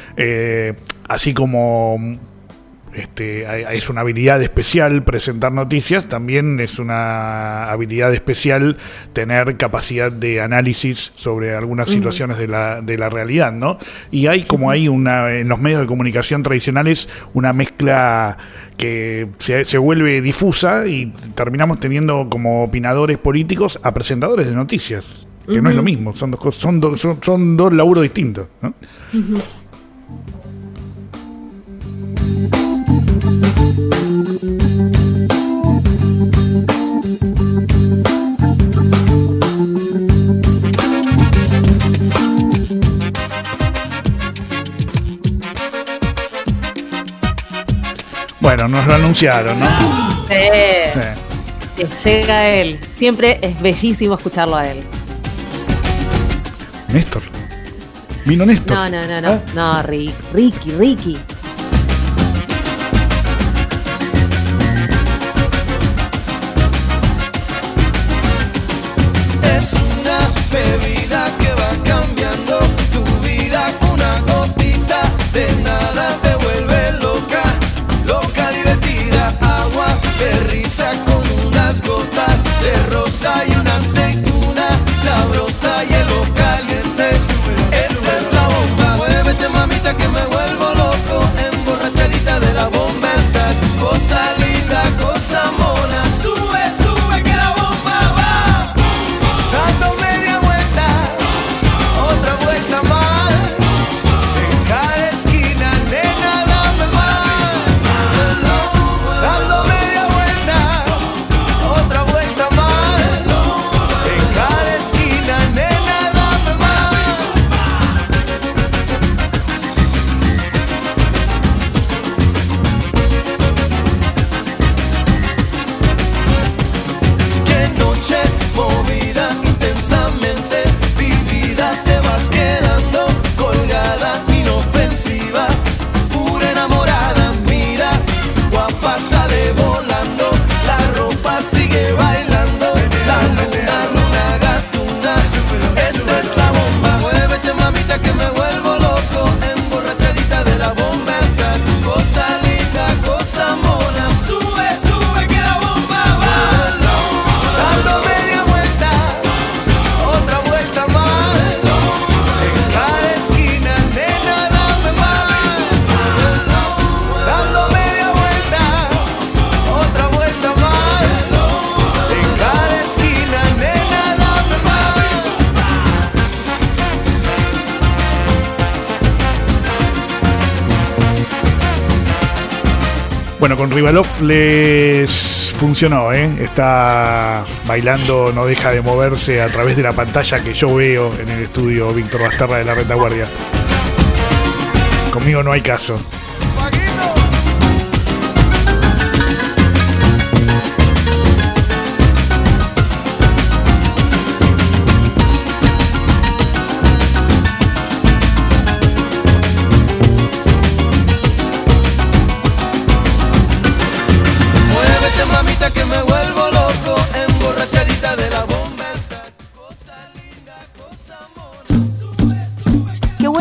así como es una habilidad especial presentar noticias, también es una habilidad especial tener capacidad de análisis sobre algunas situaciones de la realidad, ¿no? Y hay como hay en los medios de comunicación tradicionales una mezcla que se vuelve difusa y terminamos teniendo como opinadores políticos a presentadores de noticias, que no es lo mismo, son dos cosas, son dos laburos distintos, ¿no? Bueno, nos lo anunciaron, ¿no? Sí, llega él. Siempre es bellísimo escucharlo a él. Néstor. ¿Vino Néstor? No. No, Ricky. Es una bebida que va cambiando tu vida. Una gotita de nada te vuelve loca. Loca, divertida, agua de risa con unas gotas de rosa y una aceituna sabrosa, hielo caliente. Esa es la bomba. Muévete, mamita, que me vuelvo loco. Emborrachadita de la bomba estás. Cosa linda, cosa mona. Sube, que la bomba va. Dando media vuelta, otra vuelta más. En cada esquina, nena, dame más. Dando media vuelta, otra vuelta más. En cada esquina, nena, dame más. Qué noche movida, intensamente vivida, te vas quedando colgada, inofensiva, pura enamorada. Mira, guapa sale volando, la ropa sigue bailando, la luna gatuna. Esa es la bomba. Muévete, mamita, que me vuelvo loco. Emborrachadita de la bomba estás. Cosa linda, cosa mona. Sube, que la bomba va. Dando media vuelta, otra vuelta más. En cada esquina, nena, dame más. Dando media vuelta, otra vuelta más. En cada esquina, nena, dame más. Bueno, con Rivalov les funcionó, ¿eh? Está bailando, no deja de moverse a través de la pantalla que yo veo en el estudio Víctor Basterra de la Retaguardia. Conmigo no hay caso.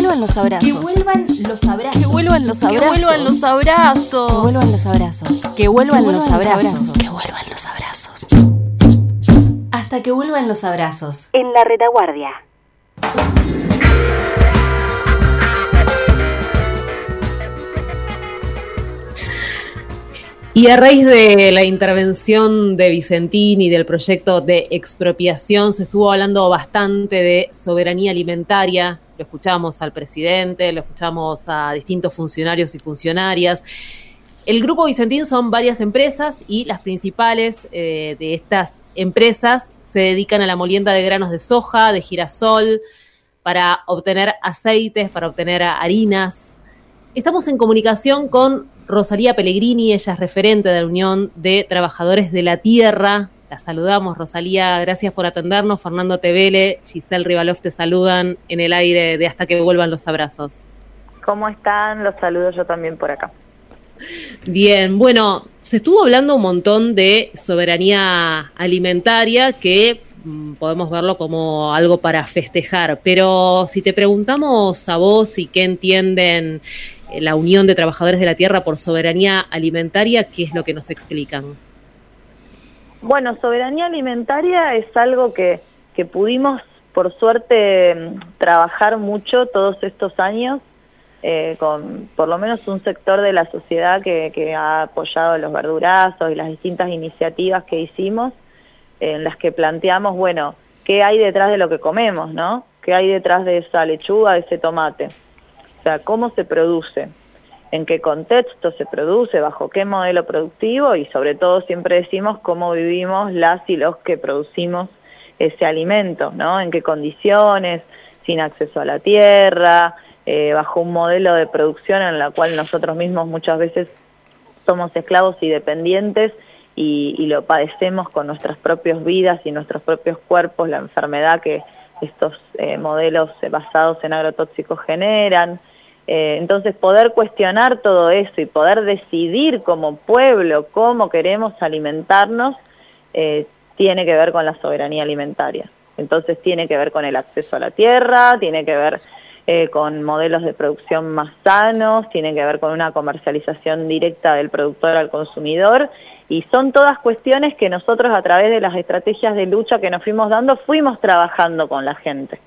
vuelvan los abrazos. Que vuelvan los abrazos. Que vuelvan los abrazos. Que vuelvan los abrazos. Que vuelvan los abrazos. Que vuelvan los abrazos. Que vuelvan los abrazos. Hasta que vuelvan los abrazos. En la retaguardia. Y a raíz de la intervención de Vicentín y del proyecto de expropiación, se estuvo hablando bastante de soberanía alimentaria. Lo escuchamos al presidente, lo escuchamos a distintos funcionarios y funcionarias. El Grupo Vicentín son varias empresas y las principales de estas empresas se dedican a la molienda de granos de soja, de girasol, para obtener aceites, para obtener harinas. Estamos en comunicación con Rosalía Pellegrini, ella es referente de la Unión de Trabajadores de la Tierra. La saludamos, Rosalía, gracias por atendernos. Fernando Tevele, Giselle Rivalov te saludan en el aire de Hasta que vuelvan los abrazos. ¿Cómo están? Los saludo yo también por acá. Bien, bueno, se estuvo hablando un montón de soberanía alimentaria que podemos verlo como algo para festejar, pero si te preguntamos a vos y qué entienden la Unión de Trabajadores de la Tierra por soberanía alimentaria, ¿qué es lo que nos explican? Bueno, soberanía alimentaria es algo que pudimos, por suerte, trabajar mucho todos estos años, con por lo menos un sector de la sociedad que ha apoyado los verdurazos y las distintas iniciativas que hicimos, en las que planteamos, bueno, ¿qué hay detrás de lo que comemos, no? ¿Qué hay detrás de esa lechuga, de ese tomate? O sea, ¿cómo se produce? ¿En qué contexto se produce? ¿Bajo qué modelo productivo? Y sobre todo siempre decimos cómo vivimos las y los que producimos ese alimento, ¿no? ¿En qué condiciones? Sin acceso a la tierra, bajo un modelo de producción en la cual nosotros mismos muchas veces somos esclavos y dependientes y lo padecemos con nuestras propias vidas y nuestros propios cuerpos, la enfermedad que estos modelos basados en agrotóxicos generan. Entonces poder cuestionar todo eso y poder decidir como pueblo cómo queremos alimentarnos tiene que ver con la soberanía alimentaria. Entonces tiene que ver con el acceso a la tierra, tiene que ver con modelos de producción más sanos, tiene que ver con una comercialización directa del productor al consumidor, y son todas cuestiones que nosotros a través de las estrategias de lucha que nos fuimos dando, fuimos trabajando con la gente.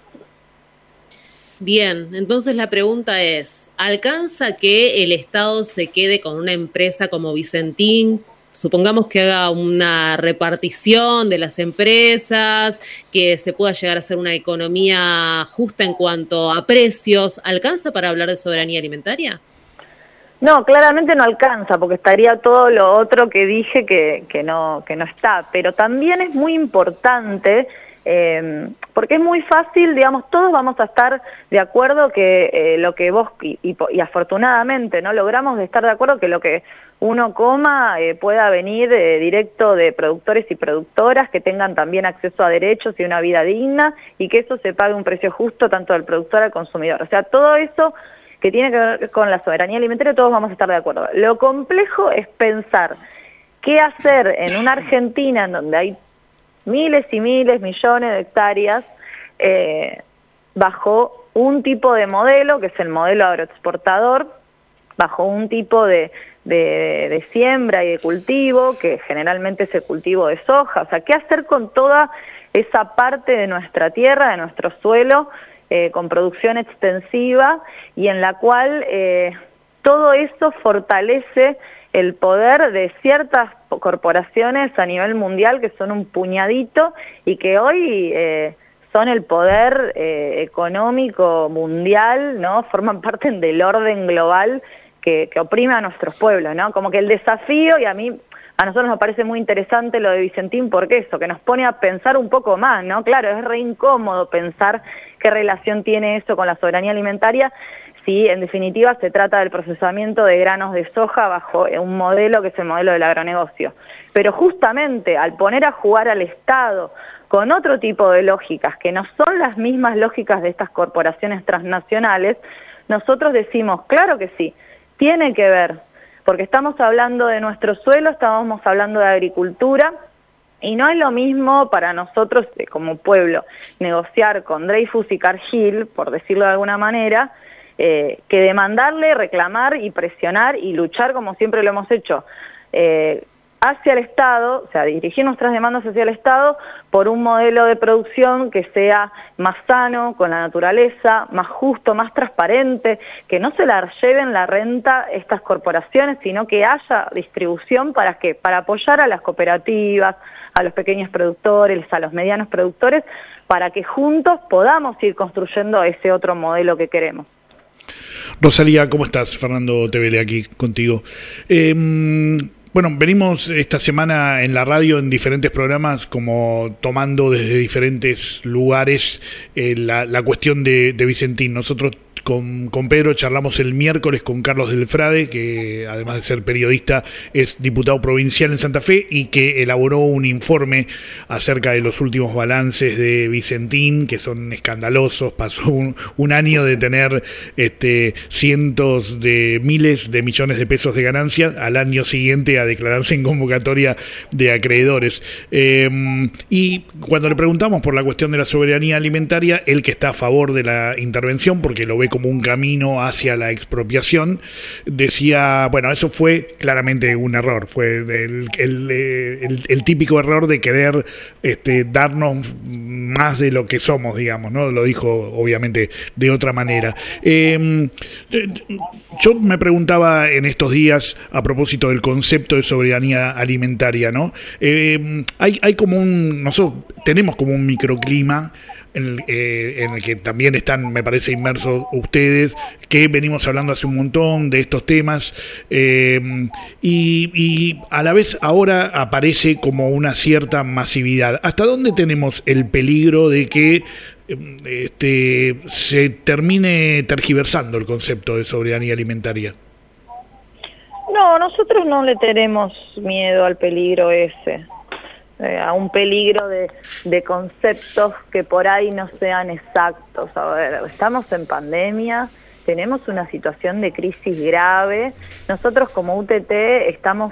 Bien, entonces la pregunta es, ¿alcanza que el Estado se quede con una empresa como Vicentín? Supongamos que haga una repartición de las empresas, que se pueda llegar a hacer una economía justa en cuanto a precios. ¿Alcanza para hablar de soberanía alimentaria? No, claramente no alcanza, porque estaría todo lo otro que dije que no está. Pero también es muy importante, porque es muy fácil, digamos, todos vamos a estar de acuerdo que lo que vos, y afortunadamente, ¿no? Logramos estar de acuerdo que lo que uno coma pueda venir directo de productores y productoras que tengan también acceso a derechos y una vida digna, y que eso se pague un precio justo tanto del productor al consumidor. O sea, todo eso que tiene que ver con la soberanía alimentaria, todos vamos a estar de acuerdo. Lo complejo es pensar qué hacer en una Argentina en donde hay miles y miles, millones de hectáreas, bajo un tipo de modelo, que es el modelo agroexportador, bajo un tipo de siembra y de cultivo, que generalmente es el cultivo de soja. O sea, ¿qué hacer con toda esa parte de nuestra tierra, de nuestro suelo, con producción extensiva, y en la cual todo eso fortalece el poder de ciertas corporaciones a nivel mundial que son un puñadito y que hoy son el poder económico mundial, ¿no? Forman parte del orden global que oprime a nuestros pueblos, ¿no? Como que el desafío, y a nosotros nos parece muy interesante lo de Vicentín, porque eso, que nos pone a pensar un poco más, ¿no? Claro, es re incómodo pensar qué relación tiene eso con la soberanía alimentaria, si en definitiva se trata del procesamiento de granos de soja bajo un modelo que es el modelo del agronegocio. Pero justamente al poner a jugar al Estado con otro tipo de lógicas, que no son las mismas lógicas de estas corporaciones transnacionales, nosotros decimos, claro que sí, tiene que ver, porque estamos hablando de nuestro suelo, estamos hablando de agricultura, Y no es lo mismo para nosotros como pueblo negociar con Dreyfus y Cargill, por decirlo de alguna manera, que demandarle, reclamar y presionar y luchar como siempre lo hemos hecho hacia el Estado, o sea, dirigir nuestras demandas hacia el Estado por un modelo de producción que sea más sano, con la naturaleza, más justo, más transparente, que no se la lleven la renta estas corporaciones, sino que haya distribución para apoyar a las cooperativas, a los pequeños productores, a los medianos productores, para que juntos podamos ir construyendo ese otro modelo que queremos. Rosalía, ¿cómo estás? Fernando Tevele aquí contigo. Bueno, venimos esta semana en la radio en diferentes programas como tomando desde diferentes lugares la cuestión de Vicentín. Nosotros con Pedro charlamos el miércoles con Carlos Delfrade, que además de ser periodista es diputado provincial en Santa Fe y que elaboró un informe acerca de los últimos balances de Vicentín, que son escandalosos. Pasó un año de tener cientos de miles de millones de pesos de ganancias, al año siguiente a declararse en convocatoria de acreedores. Y cuando le preguntamos por la cuestión de la soberanía alimentaria, él, que está a favor de la intervención porque lo ve como un camino hacia la expropiación, decía, bueno, eso fue claramente un error, fue el típico error de querer darnos más de lo que somos, digamos, ¿no? Lo dijo obviamente de otra manera. Yo me preguntaba en estos días a propósito del concepto de soberanía alimentaria, ¿no? Hay como nosotros tenemos como un microclima en el que también están, me parece, inmersos ustedes, que venimos hablando hace un montón de estos temas, y a la vez ahora aparece como una cierta masividad. ¿Hasta dónde tenemos el peligro de que se termine tergiversando el concepto de soberanía alimentaria? No, nosotros no le tenemos miedo al peligro ese. A un peligro de conceptos que por ahí no sean exactos. A ver, estamos en pandemia, tenemos una situación de crisis grave. Nosotros como UTT estamos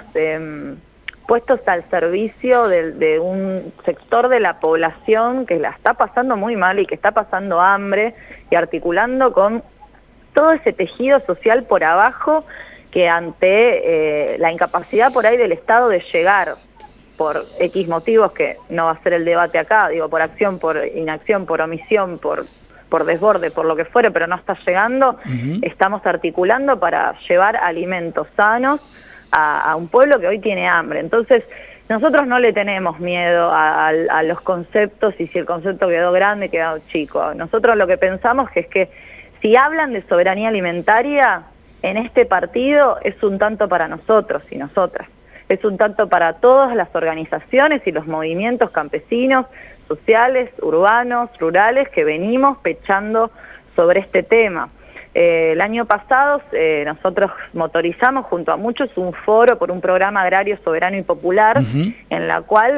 puestos al servicio de un sector de la población que la está pasando muy mal y que está pasando hambre, y articulando con todo ese tejido social por abajo que ante la incapacidad por ahí del Estado de llegar por X motivos, que no va a ser el debate acá, digo, por acción, por inacción, por omisión, por desborde, por lo que fuere, pero no está llegando, estamos articulando para llevar alimentos sanos a un pueblo que hoy tiene hambre. Entonces, nosotros no le tenemos miedo a los conceptos, y si el concepto quedó grande, quedó chico. Nosotros lo que pensamos es que si hablan de soberanía alimentaria, en este partido es un tanto para nosotros y nosotras. Es un tanto para todas las organizaciones y los movimientos campesinos, sociales, urbanos, rurales, que venimos pechando sobre este tema. El año pasado nosotros motorizamos junto a muchos un foro por un programa agrario soberano y popular, en la cual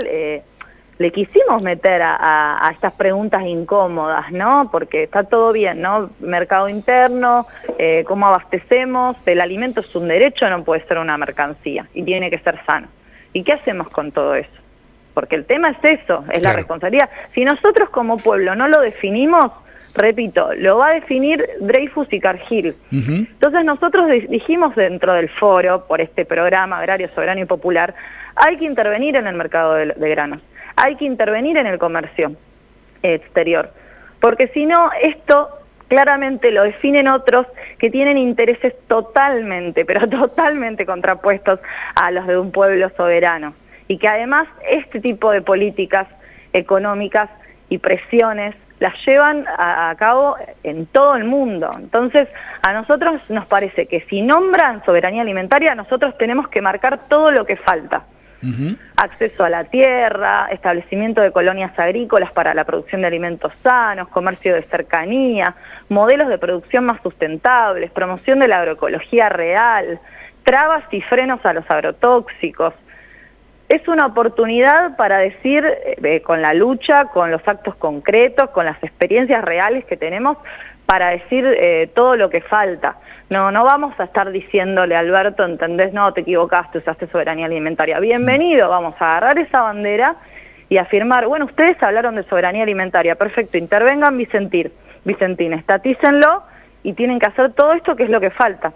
le quisimos meter a estas preguntas incómodas, ¿no? Porque está todo bien, ¿no? Mercado interno, cómo abastecemos, el alimento es un derecho, no puede ser una mercancía, y tiene que ser sano. ¿Y qué hacemos con todo eso? Porque el tema es eso, es la responsabilidad. Si nosotros como pueblo no lo definimos, repito, lo va a definir Dreyfus y Cargill. Entonces nosotros dijimos dentro del foro, por este programa agrario soberano y popular, hay que intervenir en el mercado de granos. Hay que intervenir en el comercio exterior, porque si no, esto claramente lo definen otros que tienen intereses totalmente, pero totalmente contrapuestos a los de un pueblo soberano, y que además este tipo de políticas económicas y presiones las llevan a cabo en todo el mundo. Entonces, a nosotros nos parece que si nombran soberanía alimentaria, nosotros tenemos que marcar todo lo que falta. Acceso a la tierra, establecimiento de colonias agrícolas para la producción de alimentos sanos, comercio de cercanía, modelos de producción más sustentables, promoción de la agroecología real, trabas y frenos a los agrotóxicos. Es una oportunidad para decir, con la lucha, con los actos concretos, con las experiencias reales que tenemos, para decir todo lo que falta. No vamos a estar diciéndole a Alberto, ¿entendés? No, te equivocaste, usaste soberanía alimentaria. Bienvenido, vamos a agarrar esa bandera y afirmar, bueno, ustedes hablaron de soberanía alimentaria, perfecto, intervengan Vicentín, estatícenlo y tienen que hacer todo esto que es lo que falta.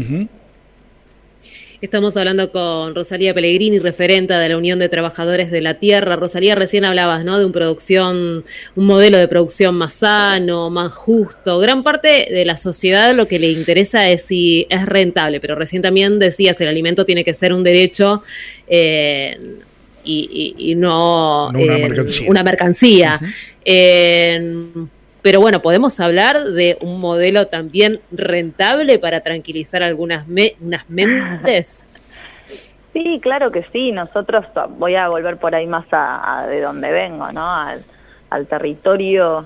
Estamos hablando con Rosalía Pellegrini, referenta de la Unión de Trabajadores de la Tierra. Rosalía, recién hablabas, ¿no?, de un modelo de producción más sano, más justo. Gran parte de la sociedad lo que le interesa es si es rentable, pero recién también decías, el alimento tiene que ser un derecho y no una mercancía. Pero bueno, ¿podemos hablar de un modelo también rentable para tranquilizar algunas unas mentes? Sí, claro que sí. Nosotros, voy a volver por ahí más a de donde vengo, ¿no? Al territorio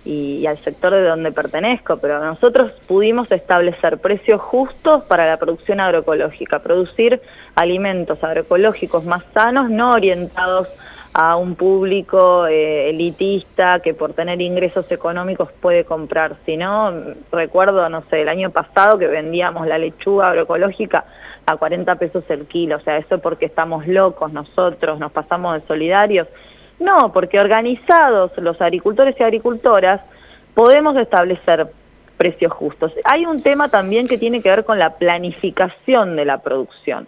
y al sector de donde pertenezco, pero nosotros pudimos establecer precios justos para la producción agroecológica, producir alimentos agroecológicos más sanos, no orientados a un público elitista que por tener ingresos económicos puede comprar. Si no, recuerdo, no sé, el año pasado que vendíamos la lechuga agroecológica a 40 pesos el kilo. O sea, eso porque estamos locos nosotros, nos pasamos de solidarios. No, porque organizados los agricultores y agricultoras podemos establecer precios justos. Hay un tema también que tiene que ver con la planificación de la producción.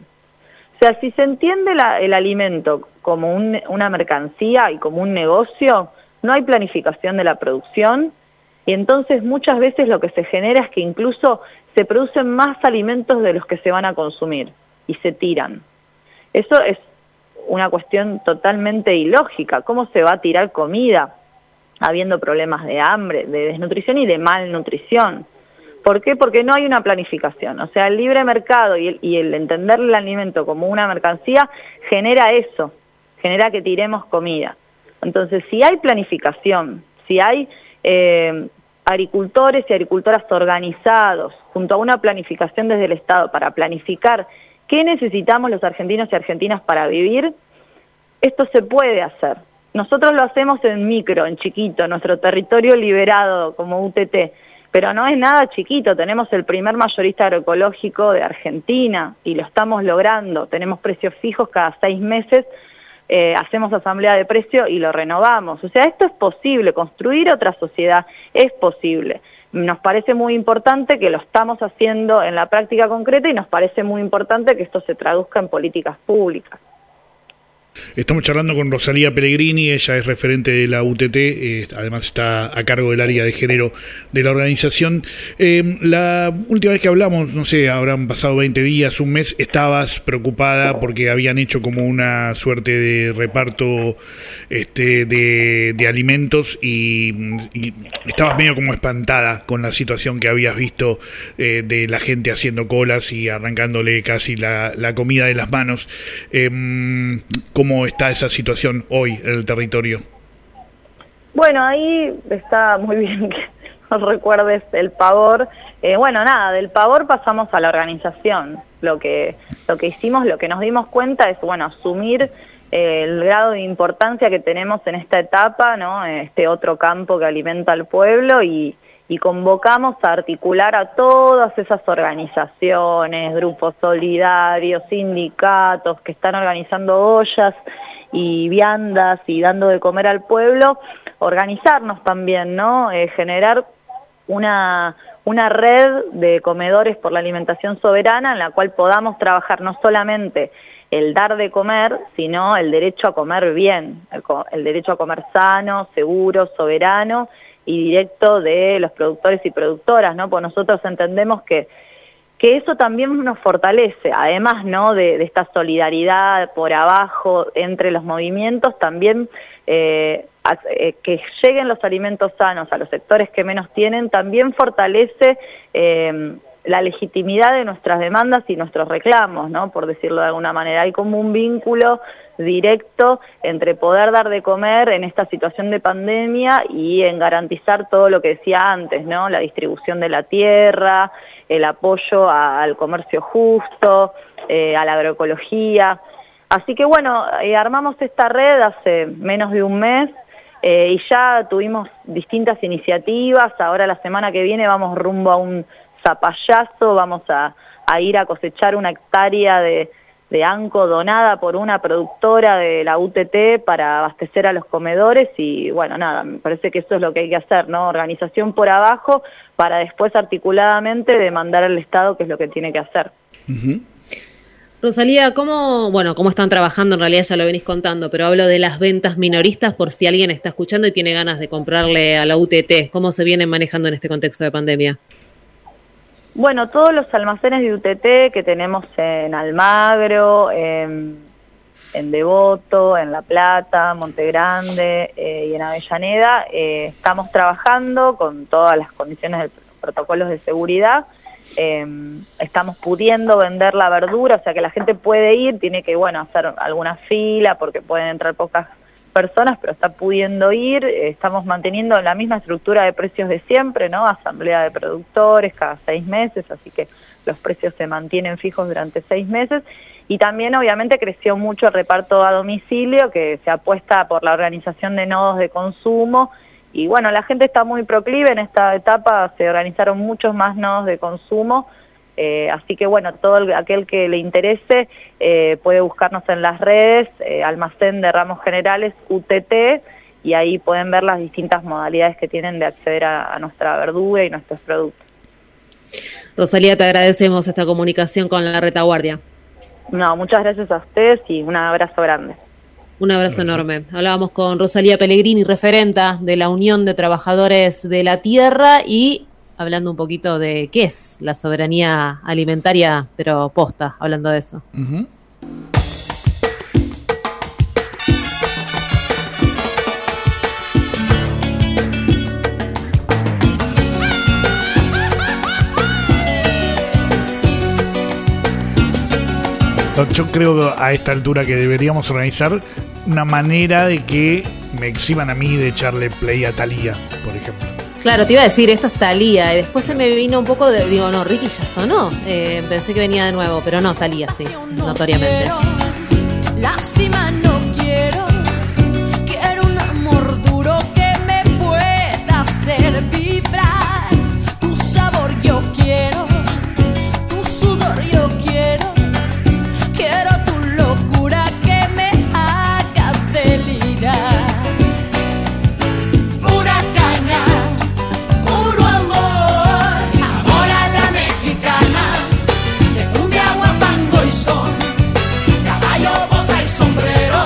O sea, si se entiende el alimento como una mercancía y como un negocio, no hay planificación de la producción y entonces muchas veces lo que se genera es que incluso se producen más alimentos de los que se van a consumir y se tiran. Eso es una cuestión totalmente ilógica. ¿Cómo se va a tirar comida habiendo problemas de hambre, de desnutrición y de malnutrición? ¿Por qué? Porque no hay una planificación. O sea, el libre mercado y el entender el alimento como una mercancía genera eso, genera que tiremos comida. Entonces, si hay planificación, si hay agricultores y agricultoras organizados junto a una planificación desde el Estado para planificar qué necesitamos los argentinos y argentinas para vivir, esto se puede hacer. Nosotros lo hacemos en micro, en chiquito, nuestro territorio liberado como UTT, pero no es nada chiquito. Tenemos el primer mayorista agroecológico de Argentina y lo estamos logrando. Tenemos precios fijos cada 6 meses, hacemos asamblea de precio y lo renovamos. O sea, esto es posible, construir otra sociedad es posible. Nos parece muy importante que lo estamos haciendo en la práctica concreta y nos parece muy importante que esto se traduzca en políticas públicas. Estamos charlando con Rosalía Pellegrini, ella es referente de la UTT, además está a cargo del área de género de la organización. La última vez que hablamos, no sé, habrán pasado 20 días, un mes, estabas preocupada porque habían hecho como una suerte de reparto de alimentos y estabas medio como espantada con la situación que habías visto de la gente haciendo colas y arrancándole casi la comida de las manos. ¿Cómo está esa situación hoy en el territorio? Bueno, ahí está muy bien que nos recuerdes el pavor. Bueno, nada, del pavor pasamos a la organización. Lo que hicimos, lo que nos dimos cuenta es, bueno, asumir el grado de importancia que tenemos en esta etapa, ¿no? Este otro campo que alimenta al pueblo y convocamos a articular a todas esas organizaciones, grupos solidarios, sindicatos que están organizando ollas y viandas y dando de comer al pueblo, organizarnos también, ¿no? Generar una red de comedores por la alimentación soberana en la cual podamos trabajar no solamente el dar de comer, sino el derecho a comer bien, el derecho a comer sano, seguro, soberano y directo de los productores y productoras, ¿no? Pues nosotros entendemos que eso también nos fortalece, además, ¿no?, de esta solidaridad por abajo entre los movimientos, también que lleguen los alimentos sanos a los sectores que menos tienen, también fortalece la legitimidad de nuestras demandas y nuestros reclamos, ¿no?, por decirlo de alguna manera. Hay como un vínculo directo entre poder dar de comer en esta situación de pandemia y en garantizar todo lo que decía antes, ¿no?, la distribución de la tierra, el apoyo al comercio justo, a la agroecología. Así que bueno, armamos esta red hace menos de un mes y ya tuvimos distintas iniciativas. Ahora la semana que viene vamos rumbo a un zapallazo, vamos a ir a cosechar 1 hectárea de ANCO donada por una productora de la UTT para abastecer a los comedores y bueno, nada, me parece que eso es lo que hay que hacer, ¿no? Organización por abajo para después articuladamente demandar al Estado qué es lo que tiene que hacer. Rosalía, ¿cómo están trabajando? En realidad ya lo venís contando, pero hablo de las ventas minoristas por si alguien está escuchando y tiene ganas de comprarle a la UTT. ¿Cómo se vienen manejando en este contexto de pandemia? Bueno, todos los almacenes de UTT que tenemos en Almagro, en Devoto, en La Plata, Monte Grande y en Avellaneda, estamos trabajando con todas las condiciones de protocolos de seguridad. Estamos pudiendo vender la verdura, o sea que la gente puede ir, tiene que hacer alguna fila porque pueden entrar pocas personas, pero está pudiendo ir. Estamos manteniendo la misma estructura de precios de siempre, ¿no? Asamblea de productores cada 6 meses, así que los precios se mantienen fijos durante 6 meses. Y también obviamente creció mucho el reparto a domicilio, que se apuesta por la organización de nodos de consumo. Y bueno, la gente está muy proclive en esta etapa, se organizaron muchos más nodos de consumo, así que bueno, aquel que le interese puede buscarnos en las redes, Almacén de Ramos Generales, UTT, y ahí pueden ver las distintas modalidades que tienen de acceder a nuestra verdura y nuestros productos. Rosalía, te agradecemos esta comunicación con la Retaguardia. No, muchas gracias a ustedes y un abrazo grande. Un abrazo enorme. Hablábamos con Rosalía Pellegrini, referenta de la Unión de Trabajadores de la Tierra, y hablando un poquito de qué es la soberanía alimentaria, pero posta, hablando de eso. Yo creo a esta altura que deberíamos organizar una manera de que me exhiban a mí de echarle play a Thalía, por ejemplo. Claro, te iba a decir, esto es Thalía, y después se me vino un poco de, digo, no, Ricky ya sonó, pensé que venía de nuevo, pero no, Thalía, sí, notoriamente. Lástima no quiero un amor duro que me pueda hacer vibrar. Tu sabor yo quiero, tu sudor yo quiero tu locura que me haga delirar. Pura caña, puro amor, amor a la mexicana, de cumbia, guapango y son, caballo, bota y sombrero.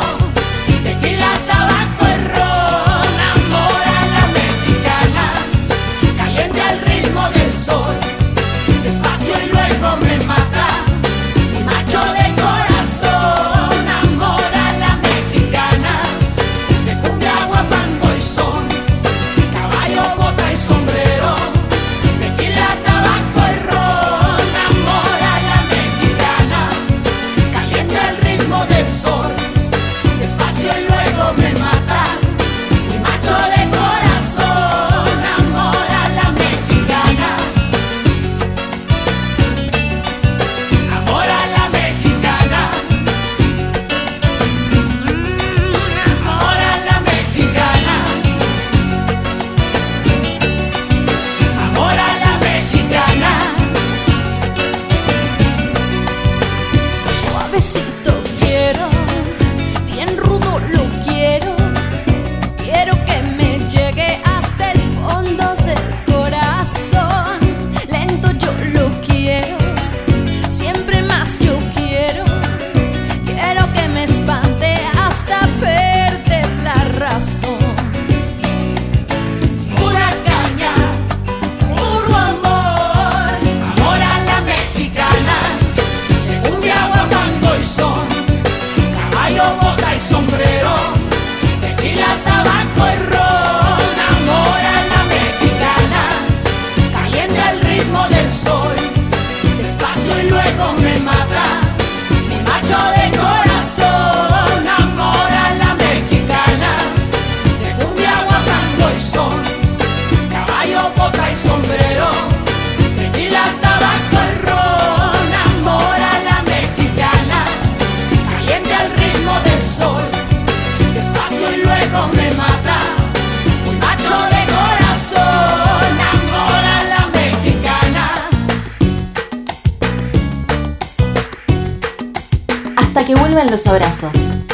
que vuelvan los abrazos.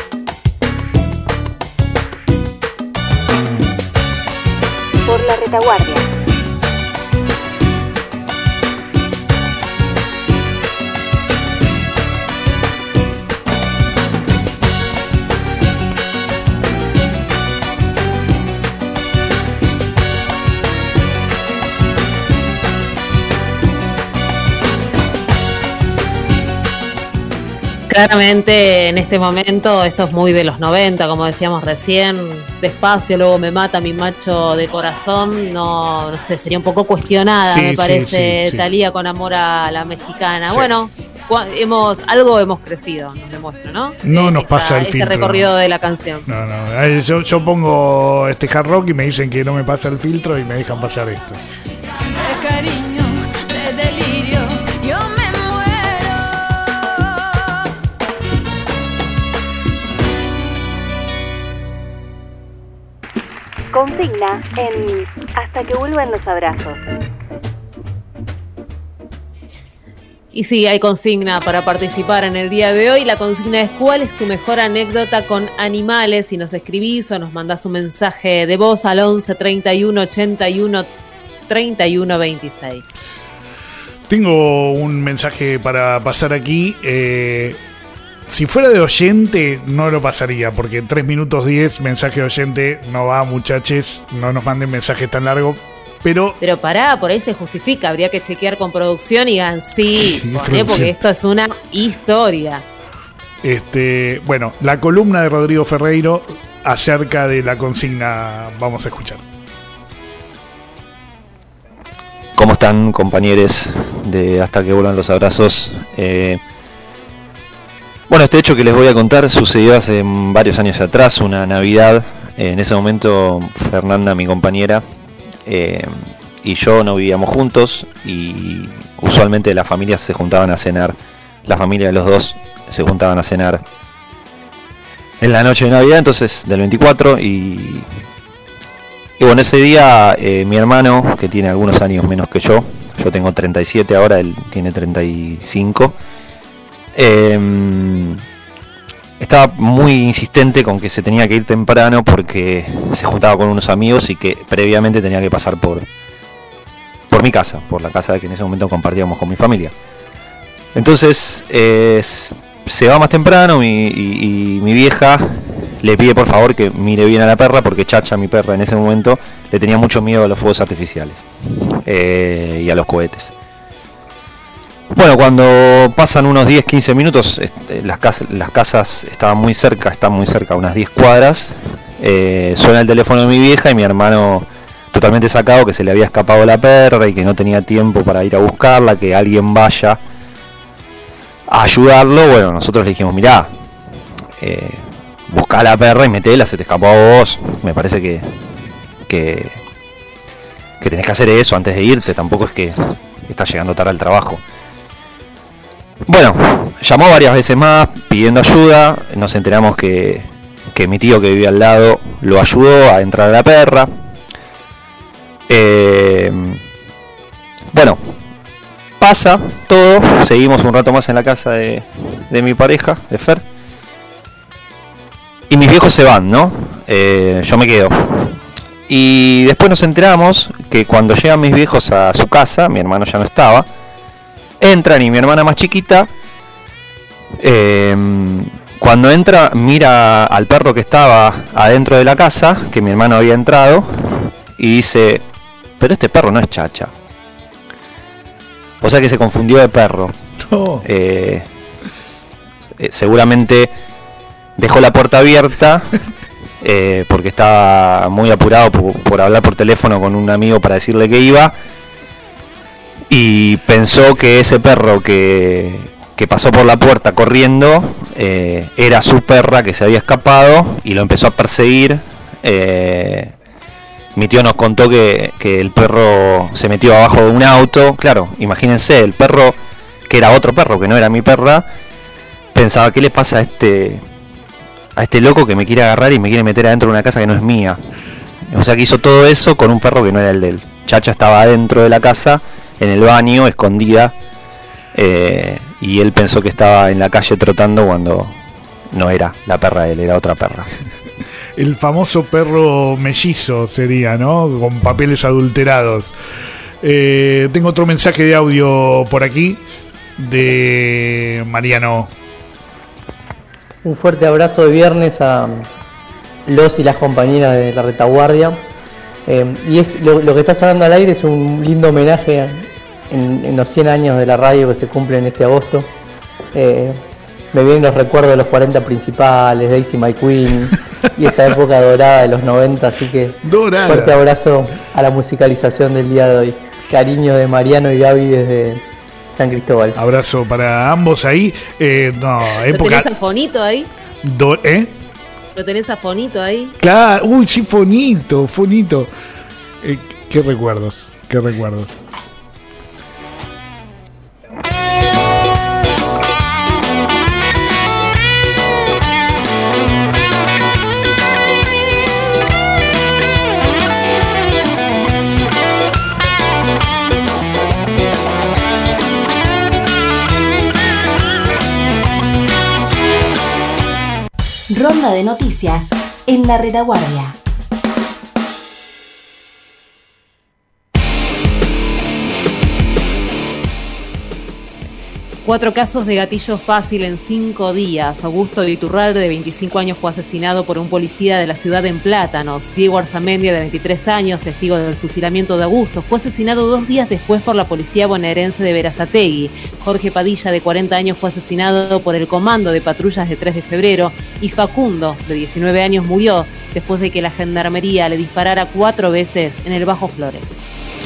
Por la retaguardia. Claramente en este momento, esto es muy de los 90, como decíamos recién, Despacio, luego Me mata mi macho de corazón, no sé, sería un poco cuestionada, sí, me parece, sí. Thalía con Amor a la Mexicana. Sí. Bueno, hemos crecido, nos demuestra, ¿no? No nos pasa el filtro. Recorrido de la canción. No, yo pongo hard rock y me dicen que no me pasa el filtro y me dejan pasar esto. De cariño, de delirio, yo me consigna en Hasta que vuelvan los abrazos. Y sí, hay consigna para participar en el día de hoy. La consigna es: ¿cuál es tu mejor anécdota con animales? Si nos escribís o nos mandás un mensaje de voz al 11 31 81 31 26. Tengo un mensaje para pasar aquí. Si fuera de oyente, no lo pasaría, porque 3 minutos 10, mensaje de oyente, no va, muchachos, no nos manden mensajes tan largos, pero pará, por ahí se justifica, habría que chequear con producción y digan, sí, porque esto es una historia. Bueno, la columna de Rodrigo Ferreiro acerca de la consigna, vamos a escuchar. ¿Cómo están, compañeros de Hasta que vuelvan los abrazos? Bueno, este hecho que les voy a contar sucedió hace varios años atrás, una Navidad. En ese momento Fernanda, mi compañera, y yo no vivíamos juntos y usualmente las familias se juntaban a cenar. La familia de los dos se juntaban a cenar en la noche de Navidad, entonces del 24. Y bueno, ese día mi hermano, que tiene algunos años menos que yo tengo 37 ahora, él tiene 35. Estaba muy insistente con que se tenía que ir temprano porque se juntaba con unos amigos y que previamente tenía que pasar por mi casa, por la casa que en ese momento compartíamos con mi familia. Entonces se va más temprano y mi vieja le pide por favor que mire bien a la perra, porque Chacha, mi perra, en ese momento le tenía mucho miedo a los fuegos artificiales y a los cohetes. Bueno, cuando pasan unos 10-15 minutos, las casas están muy cerca, unas 10 cuadras. Suena el teléfono de mi vieja y mi hermano, totalmente sacado, que se le había escapado la perra y que no tenía tiempo para ir a buscarla, que alguien vaya a ayudarlo. Bueno, nosotros le dijimos, mirá, buscá a la perra y metela, se te escapó a vos. Me parece que tenés que hacer eso antes de irte, tampoco es que estás llegando tarde al trabajo. Bueno, llamó varias veces más pidiendo ayuda. Nos enteramos que mi tío, que vivía al lado, lo ayudó a entrar a la perra. Bueno, pasa todo. Seguimos un rato más en la casa de mi pareja, de Fer. Y mis viejos se van, ¿no? Yo me quedo. Y después nos enteramos que cuando llegan mis viejos a su casa, mi hermano ya no estaba. Entran y mi hermana más chiquita, cuando entra, mira al perro que estaba adentro de la casa, que mi hermano había entrado, y dice, pero este perro no es Chacha. O sea que se confundió de perro. Oh. Seguramente dejó la puerta abierta porque estaba muy apurado por hablar por teléfono con un amigo para decirle que iba. Y pensó que ese perro que pasó por la puerta corriendo era su perra que se había escapado y lo empezó a perseguir. Mi tío nos contó que el perro se metió abajo de un auto. Claro, imagínense, el perro, que era otro perro, que no era mi perra, pensaba, ¿qué le pasa a este loco que me quiere agarrar y me quiere meter adentro de una casa que no es mía? O sea que hizo todo eso con un perro que no era el de él. Chacha estaba adentro de la casa, en el baño, escondida, y él pensó que estaba en la calle trotando no era la perra de él, era otra perra. El famoso perro mellizo sería, ¿no? Con papeles adulterados. Tengo otro mensaje de audio por aquí de Mariano. Un fuerte abrazo de viernes a los y las compañeras de la retaguardia. Y es lo que está sonando al aire es un lindo homenaje en los 100 años de la radio que se cumplen este agosto. Me vienen los recuerdos de los 40 principales, Daisy My Queen y esa época dorada de los 90, así que dorada. Fuerte abrazo a la musicalización del día de hoy. Cariño de Mariano y Gaby desde San Cristóbal. Abrazo para ambos ahí. ¿Lo tenés a Fonito ahí? ¿Lo tenés a Fonito ahí? Claro, uy, sí, Fonito. Qué recuerdos. Ronda de noticias en la retaguardia. Cuatro casos de gatillo fácil en 5 días. Augusto Iturralde, de 25 años, fue asesinado por un policía de la ciudad de Plátanos. Diego Arzamendia, de 23 años, testigo del fusilamiento de Augusto, fue asesinado 2 días después por la policía bonaerense de Berazategui. Jorge Padilla, de 40 años, fue asesinado por el comando de patrullas de 3 de febrero. Y Facundo, de 19 años, murió después de que la gendarmería le disparara 4 veces en el Bajo Flores.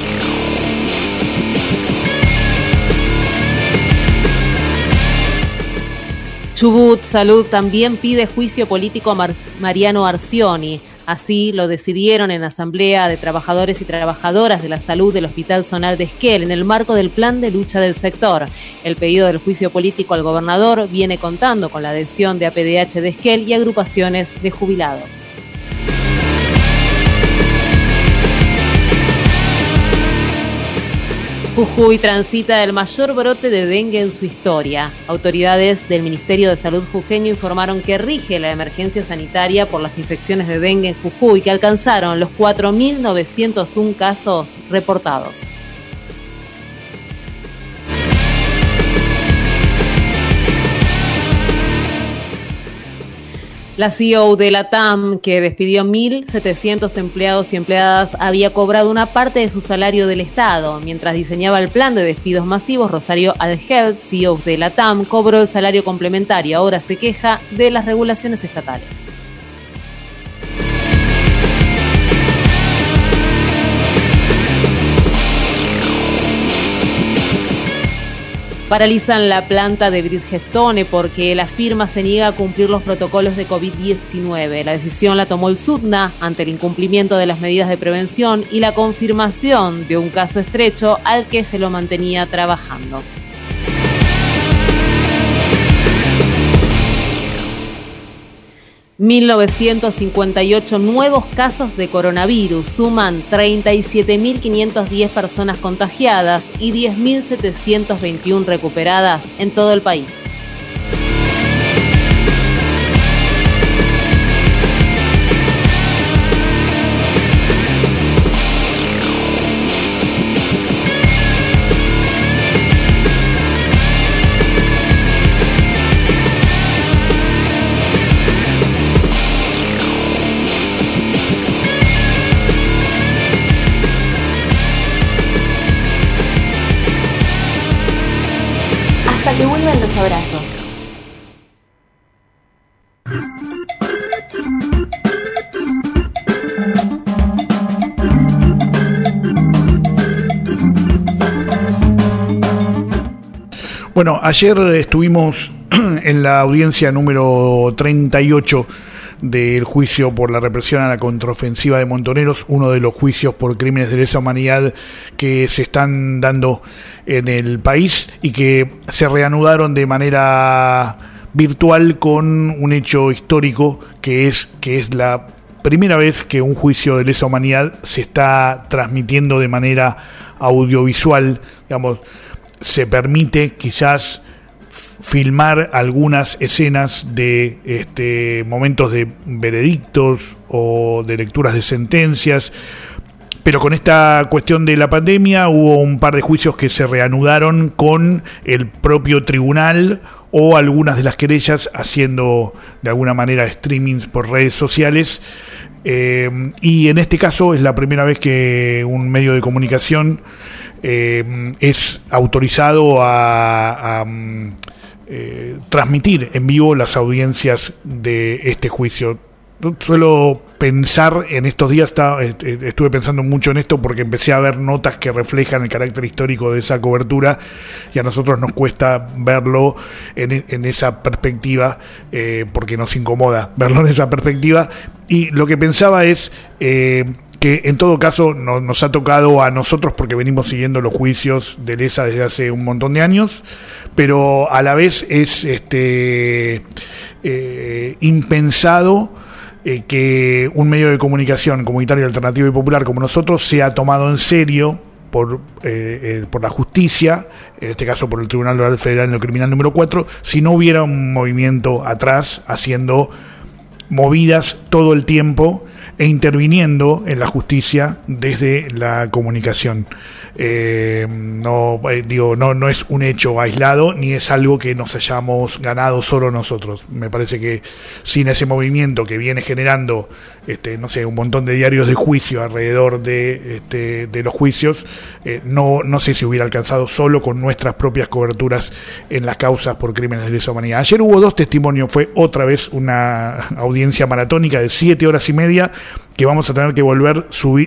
Chubut Salud también pide juicio político a Mariano Arcioni. Así lo decidieron en la Asamblea de Trabajadores y Trabajadoras de la Salud del Hospital Zonal de Esquel en el marco del plan de lucha del sector. El pedido del juicio político al gobernador viene contando con la adhesión de APDH de Esquel y agrupaciones de jubilados. Jujuy transita el mayor brote de dengue en su historia. Autoridades del Ministerio de Salud jujeño informaron que rige la emergencia sanitaria por las infecciones de dengue en Jujuy, que alcanzaron los 4.901 casos reportados. La CEO de la TAM, que despidió 1.700 empleados y empleadas, había cobrado una parte de su salario del Estado. Mientras diseñaba el plan de despidos masivos, Rosario Algel, CEO de la TAM, cobró el salario complementario. Ahora se queja de las regulaciones estatales. Paralizan la planta de Bridgestone porque la firma se niega a cumplir los protocolos de COVID-19. La decisión la tomó el SUTNA ante el incumplimiento de las medidas de prevención y la confirmación de un caso estrecho al que se lo mantenía trabajando. ...1.958 nuevos casos de coronavirus, suman 37.510 personas contagiadas y 10.721 recuperadas en todo el país. Que vuelvan los abrazos. Bueno, ayer estuvimos en la audiencia número 38 del juicio por la represión a la contraofensiva de Montoneros, uno de los juicios por crímenes de lesa humanidad que se están dando en el país y que se reanudaron de manera virtual con un hecho histórico que es la primera vez que un juicio de lesa humanidad se está transmitiendo de manera audiovisual. Digamos, se permite quizás filmar algunas escenas de momentos de veredictos o de lecturas de sentencias. Pero con esta cuestión de la pandemia hubo un par de juicios que se reanudaron con el propio tribunal o algunas de las querellas haciendo de alguna manera streamings por redes sociales. Y en este caso es la primera vez que un medio de comunicación es autorizado a transmitir en vivo las audiencias de este juicio. Suelo pensar en estos días, estuve pensando mucho en esto porque empecé a ver notas que reflejan el carácter histórico de esa cobertura y a nosotros nos cuesta verlo en esa perspectiva porque nos incomoda verlo en esa perspectiva. Y lo que pensaba es que en todo caso nos ha tocado a nosotros porque venimos siguiendo los juicios de Lesa desde hace un montón de años, pero a la vez es impensado que un medio de comunicación comunitario, alternativo y popular como nosotros sea tomado en serio por la justicia, en este caso por el Tribunal Oral Federal en lo criminal número 4, si no hubiera un movimiento atrás haciendo movidas todo el tiempo e interviniendo en la justicia desde la comunicación. No es un hecho aislado ni es algo que nos hayamos ganado solo nosotros. Me parece que sin ese movimiento que viene generando un montón de diarios de juicio alrededor de los juicios, no sé si hubiera alcanzado solo con nuestras propias coberturas en las causas por crímenes de lesa humanidad. Ayer hubo 2 testimonios, fue otra vez una audiencia maratónica de 7 horas y media que vamos a tener que volver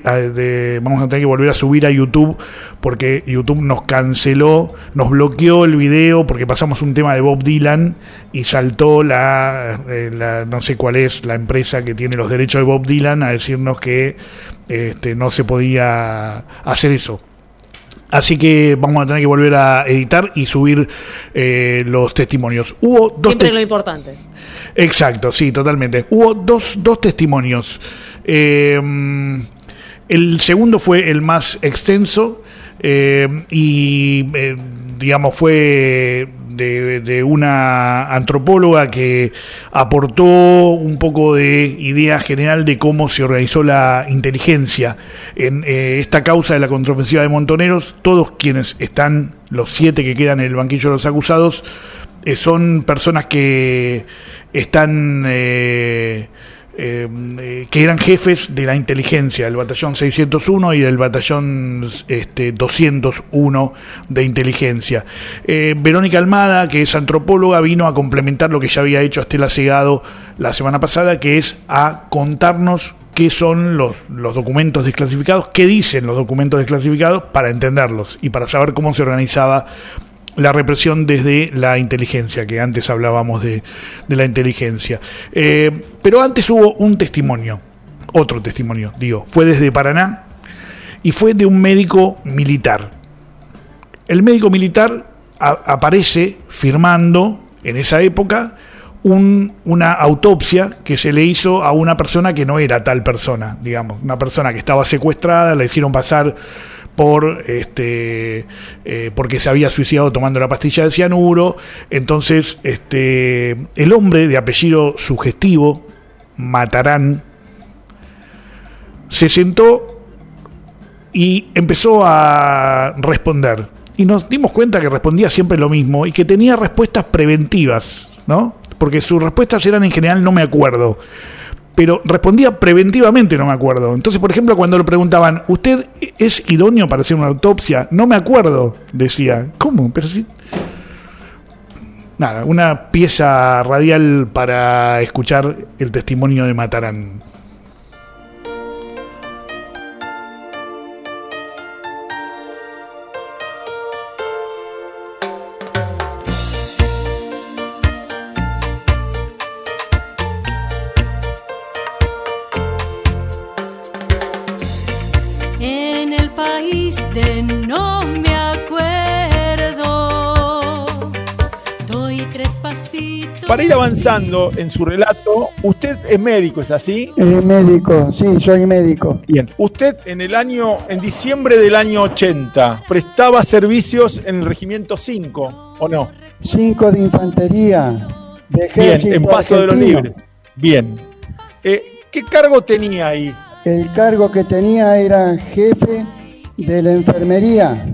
a subir a YouTube porque YouTube nos canceló, nos bloqueó el video porque pasamos un tema de Bob Dylan y saltó no sé cuál es la empresa que tiene los derechos de Bob Dylan a decirnos que no se podía hacer eso. Así que vamos a tener que volver a editar y subir los testimonios. Hubo siempre lo importante. Exacto, sí, totalmente. Hubo dos testimonios. El segundo fue el más extenso digamos fue de una antropóloga que aportó un poco de idea general de cómo se organizó la inteligencia en esta causa de la contraofensiva de Montoneros. Todos quienes están, los 7 que quedan en el banquillo de los acusados, son personas que están que eran jefes de la inteligencia del batallón 601 y del batallón 201 de inteligencia. Verónica Almada, que es antropóloga, vino a complementar lo que ya había hecho Estela Segado la semana pasada, que es a contarnos qué son los documentos desclasificados, qué dicen los documentos desclasificados para entenderlos y para saber cómo se organizaba la represión desde la inteligencia, que antes hablábamos de la inteligencia. Pero antes hubo otro testimonio, fue desde Paraná y fue de un médico militar. El médico militar aparece firmando en esa época una autopsia que se le hizo a una persona que no era tal persona, digamos, una persona que estaba secuestrada, la hicieron pasar porque se había suicidado tomando la pastilla de cianuro. Entonces el hombre de apellido sugestivo, Matarán, se sentó y empezó a responder, y nos dimos cuenta que respondía siempre lo mismo y que tenía respuestas preventivas, ¿no? Porque sus respuestas eran en general no me acuerdo, pero respondía preventivamente no me acuerdo. Entonces, por ejemplo, cuando le preguntaban, ¿usted es idóneo para hacer una autopsia? No me acuerdo, decía. ¿Cómo? Pero sí. Nada, una pieza radial para escuchar el testimonio de Matarán. De no me acuerdo, doy 3 pasitos para ir avanzando en su relato, usted es médico, ¿es así? Médico, sí, soy médico. Bien. Usted en diciembre del año 80, prestaba servicios en el Regimiento 5, ¿o no? 5 de infantería, de ejército. Bien, en Paso de los Libres. Bien. ¿Qué cargo tenía ahí? El cargo que tenía era jefe de la enfermería.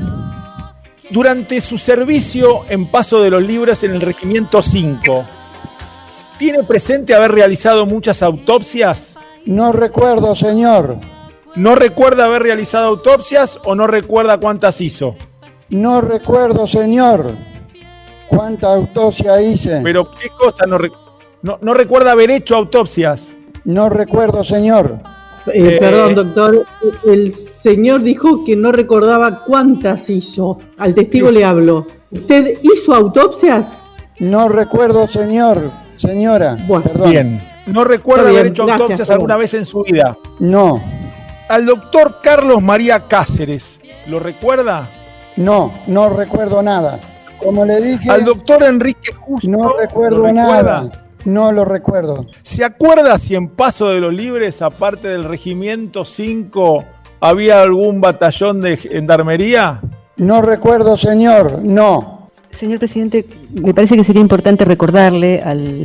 Durante su servicio en Paso de los Libres en el Regimiento 5, ¿tiene presente haber realizado muchas autopsias? No recuerdo, señor. ¿No recuerda haber realizado autopsias o no recuerda cuántas hizo? No recuerdo, señor. ¿Cuánta autopsia hice? ¿Pero qué cosa? ¿No recuerda haber hecho autopsias? No recuerdo, señor. Perdón, doctor. El señor dijo que no recordaba cuántas hizo. Al testigo le hablo. ¿Usted hizo autopsias? No recuerdo, señor. Señora, perdón. Bien. ¿No recuerda haber hecho autopsias alguna vez en su vida? No. Al doctor Carlos María Cáceres, ¿lo recuerda? No, no recuerdo nada. Como le dije... Al doctor Enrique Justo, no recuerdo nada. No lo recuerdo. ¿Se acuerda si en Paso de los Libres, aparte del Regimiento 5, había algún batallón de gendarmería? No recuerdo, señor, no. Señor presidente, me parece que sería importante recordarle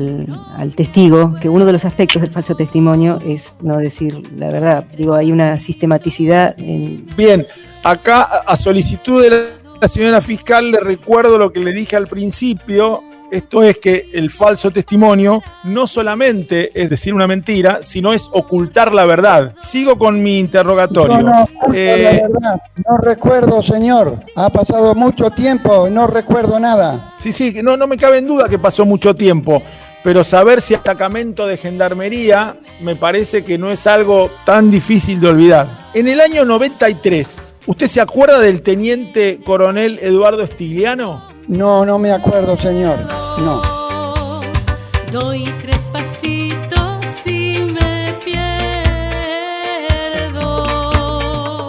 al testigo que uno de los aspectos del falso testimonio es no decir la verdad. Digo, hay una sistematicidad en... Bien, acá a solicitud de la señora fiscal le recuerdo lo que le dije al principio. Esto es que el falso testimonio no solamente es decir una mentira, sino es ocultar la verdad. Sigo con mi interrogatorio. No, la verdad, no recuerdo, señor. Ha pasado mucho tiempo, no recuerdo nada. Sí, no me cabe en duda que pasó mucho tiempo, pero saber si destacamento de gendarmería me parece que no es algo tan difícil de olvidar. En el año 93, ¿usted se acuerda del teniente coronel Eduardo Stigliano? No, no me acuerdo, señor. No. Doy 3 pasitos y me pierdo.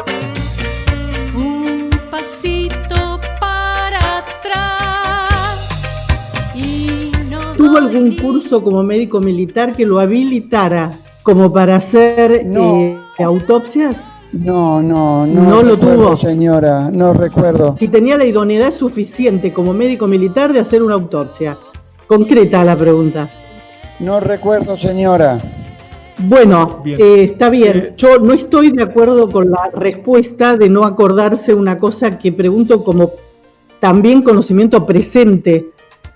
Un pasito para atrás y no. ¿Tuvo algún curso como médico militar que lo habilitara como para hacer autopsias? No lo tuvo, señora, no recuerdo. Si tenía la idoneidad suficiente como médico militar de hacer una autopsia. Concreta la pregunta. No recuerdo, señora. Bueno, está bien. Yo no estoy de acuerdo con la respuesta de no acordarse una cosa que pregunto como también conocimiento presente.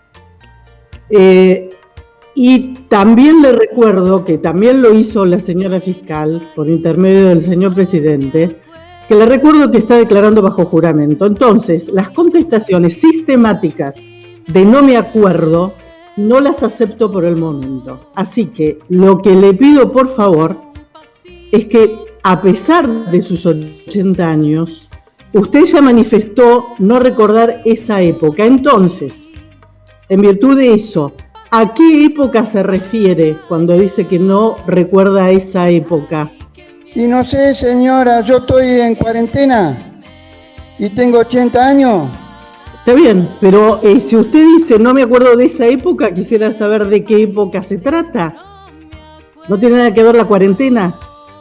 Y también le recuerdo, que también lo hizo la señora fiscal, por intermedio del señor presidente, que le recuerdo que está declarando bajo juramento. Entonces, las contestaciones sistemáticas de no me acuerdo, no las acepto por el momento. Así que lo que le pido, por favor, es que a pesar de sus 80 años, usted ya manifestó no recordar esa época. Entonces, en virtud de eso, ¿a qué época se refiere cuando dice que no recuerda esa época? Y no sé, señora, yo estoy en cuarentena y tengo 80 años. Está bien, pero si usted dice no me acuerdo de esa época, quisiera saber de qué época se trata. ¿No tiene nada que ver la cuarentena?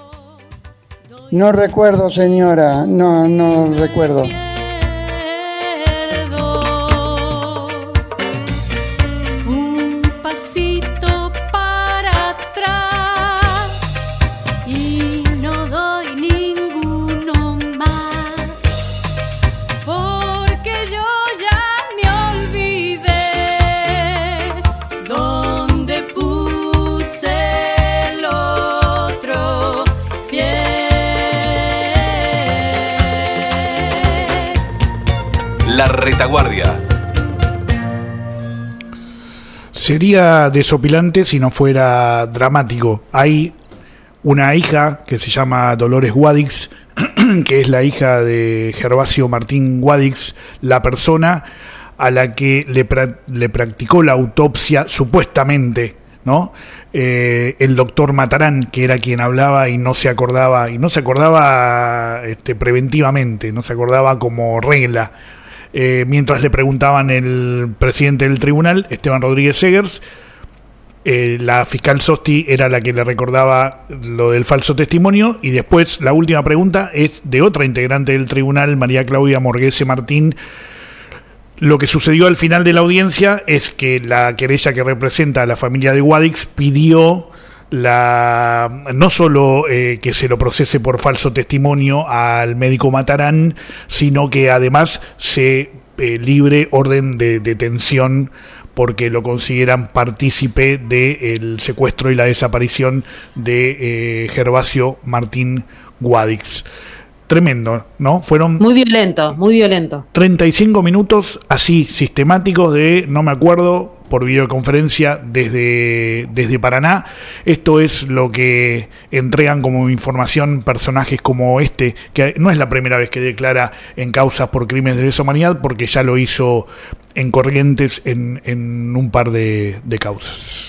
No recuerdo, señora, no recuerdo. La retaguardia. Sería desopilante si no fuera dramático. Hay una hija que se llama Dolores Guadix, que es la hija de Gervasio Martín Guadix, la persona a la que le practicó la autopsia, supuestamente, ¿no? El doctor Matarán, que era quien hablaba y no se acordaba preventivamente, no se acordaba como regla. mientras le preguntaban el presidente del tribunal, Esteban Rodríguez Segers. La fiscal Sosti era la que le recordaba lo del falso testimonio, y después la última pregunta es de otra integrante del tribunal, María Claudia Morguese Martín. Lo que sucedió al final de la audiencia es que la querella que representa a la familia de Guadix pidió no solo que se lo procese por falso testimonio al médico Matarán, sino que además se libre orden de detención porque lo consideran partícipe del secuestro y la desaparición de Gervasio Martín Guadix. Tremendo, ¿no? Fueron muy violento. 35 minutos así, sistemáticos de, no me acuerdo, por videoconferencia desde Paraná. Esto es lo que entregan como información personajes como este, que no es la primera vez que declara en causas por crímenes de lesa humanidad, porque ya lo hizo en Corrientes en un par de causas.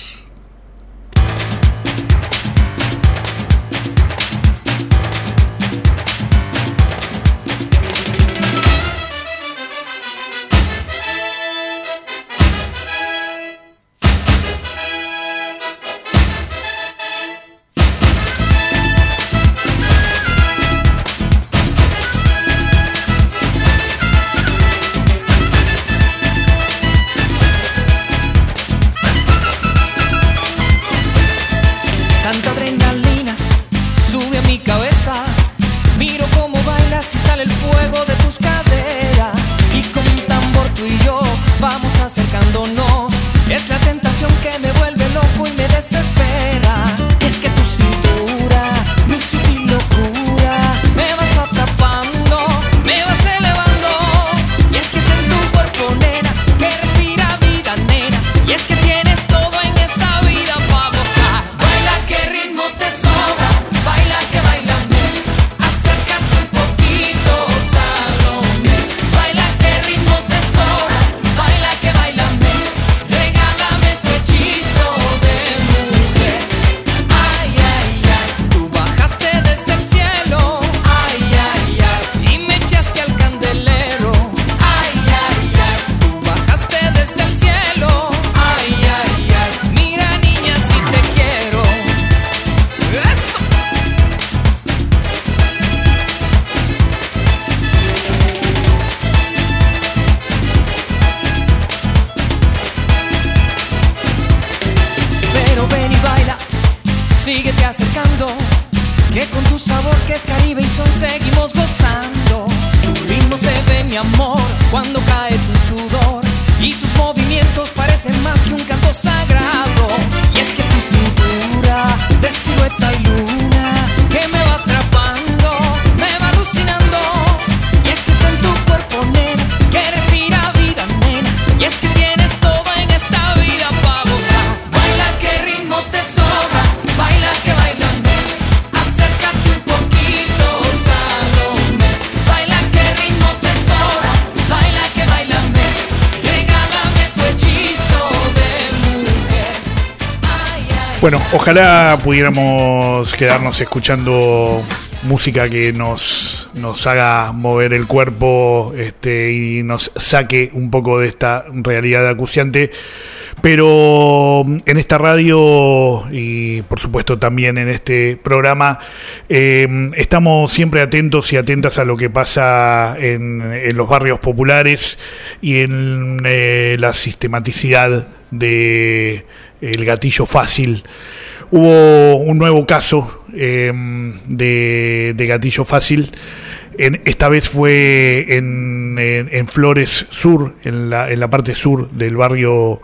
Bueno, ojalá pudiéramos quedarnos escuchando música que nos haga mover el cuerpo y nos saque un poco de esta realidad acuciante. Pero en esta radio y por supuesto también en este programa estamos siempre atentos y atentas a lo que pasa en los barrios populares y en la sistematicidad de el gatillo fácil. Hubo un nuevo caso de gatillo fácil. Esta vez fue en Flores Sur, en la parte sur del barrio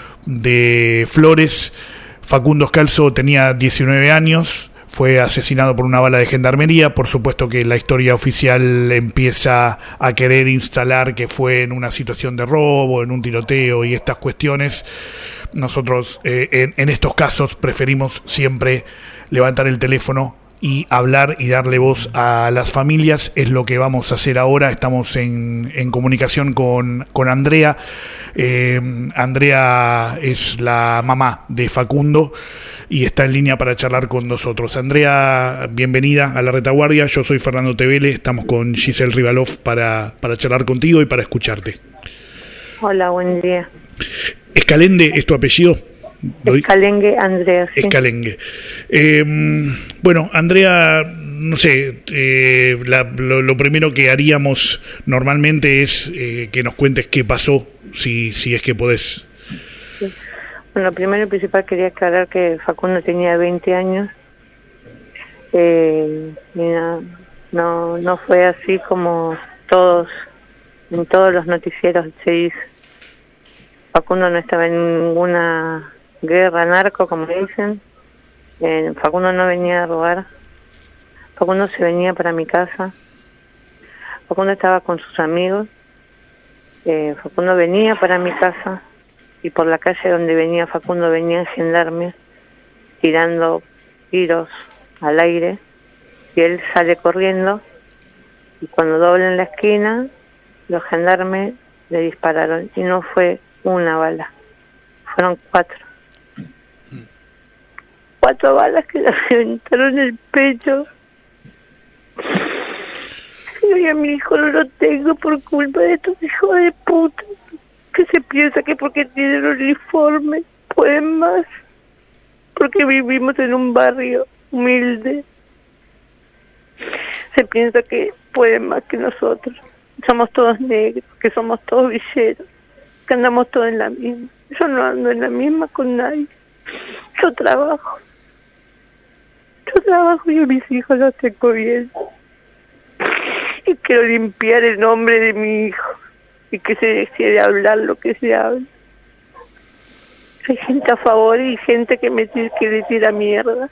de Flores. Facundo Scalzo tenía 19 años, fue asesinado por una bala de gendarmería. Por supuesto que la historia oficial empieza a querer instalar que fue en una situación de robo, en un tiroteo y estas cuestiones. Nosotros en estos casos preferimos siempre levantar el teléfono y hablar y darle voz a las familias. Es lo que vamos a hacer ahora. Estamos en comunicación con Andrea. Andrea es la mamá de Facundo y está en línea para charlar con nosotros. Andrea, bienvenida a La Retaguardia. Yo soy Fernando Tevele. Estamos con Giselle Rivalov para charlar contigo y para escucharte. Hola, buen día. ¿Escalengue es tu apellido? Escalengue, Andrea. Sí. Escalengue. Bueno, Andrea, no sé, lo primero que haríamos normalmente es que nos cuentes qué pasó, si es que podés. Sí. Bueno, primero y principal quería aclarar que Facundo tenía 20 años. No fue así como en todos los noticieros se dice. Facundo no estaba en ninguna guerra narco, como dicen. Facundo no venía a robar. Facundo se venía para mi casa. Facundo estaba con sus amigos. Facundo venía para mi casa y por la calle donde venía Facundo venían gendarmes tirando tiros al aire y él sale corriendo y cuando dobla en la esquina los gendarmes le dispararon y no fue una bala, fueron 4 balas que le reventaron el pecho. Y a mi hijo no lo tengo por culpa de estos hijos de puta que se piensa que porque tienen uniforme pueden más, porque vivimos en un barrio humilde, se piensa que pueden más que nosotros. Somos todos negros, que somos todos villeros, que andamos todos en la misma. Yo no ando en la misma con nadie. Yo trabajo y a mis hijos los tengo bien. Y quiero limpiar el nombre de mi hijo y que se deje de hablar lo que se habla. Hay gente a favor y gente que me tira mierda.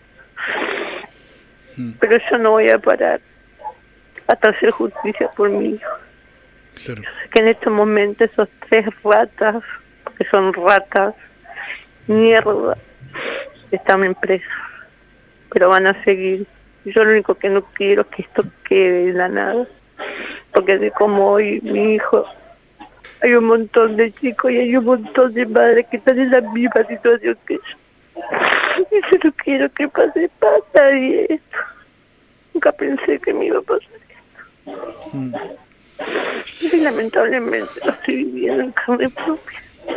Pero yo no voy a parar hasta hacer justicia por mi hijo. Claro. Yo sé que en estos momentos esos 3 ratas, porque son ratas, mierda, están en preso, pero van a seguir. Yo lo único que no quiero es que esto quede en la nada, porque así como hoy mi hijo, hay un montón de chicos y hay un montón de madres que están en la misma situación que yo. Y yo no quiero que pase para nadie esto. Nunca pensé que me iba a pasar esto. Y lamentablemente lo estoy viviendo en carne propia.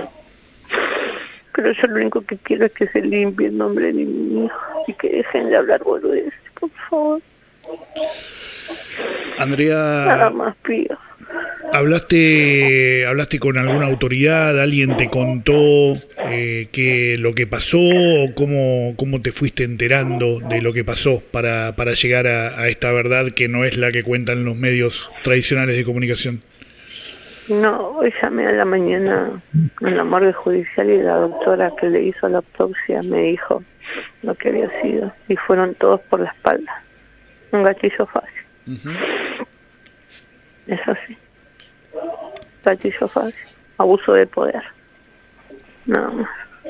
Pero yo lo único que quiero es que se limpie el nombre de mi hijo y que dejen de hablar boludeces, por favor. Andrea, nada más pido. ¿Hablaste con alguna autoridad? ¿Alguien te contó que lo que pasó o cómo te fuiste enterando de lo que pasó para llegar a esta verdad que no es la que cuentan los medios tradicionales de comunicación? No, hoy llamé a la mañana en la morgue judicial y la doctora que le hizo la autopsia me dijo lo que había sido y fueron todos por la espalda. Un gatillo fácil. Es así. Gatillo fácil. Abuso de poder. Nada más.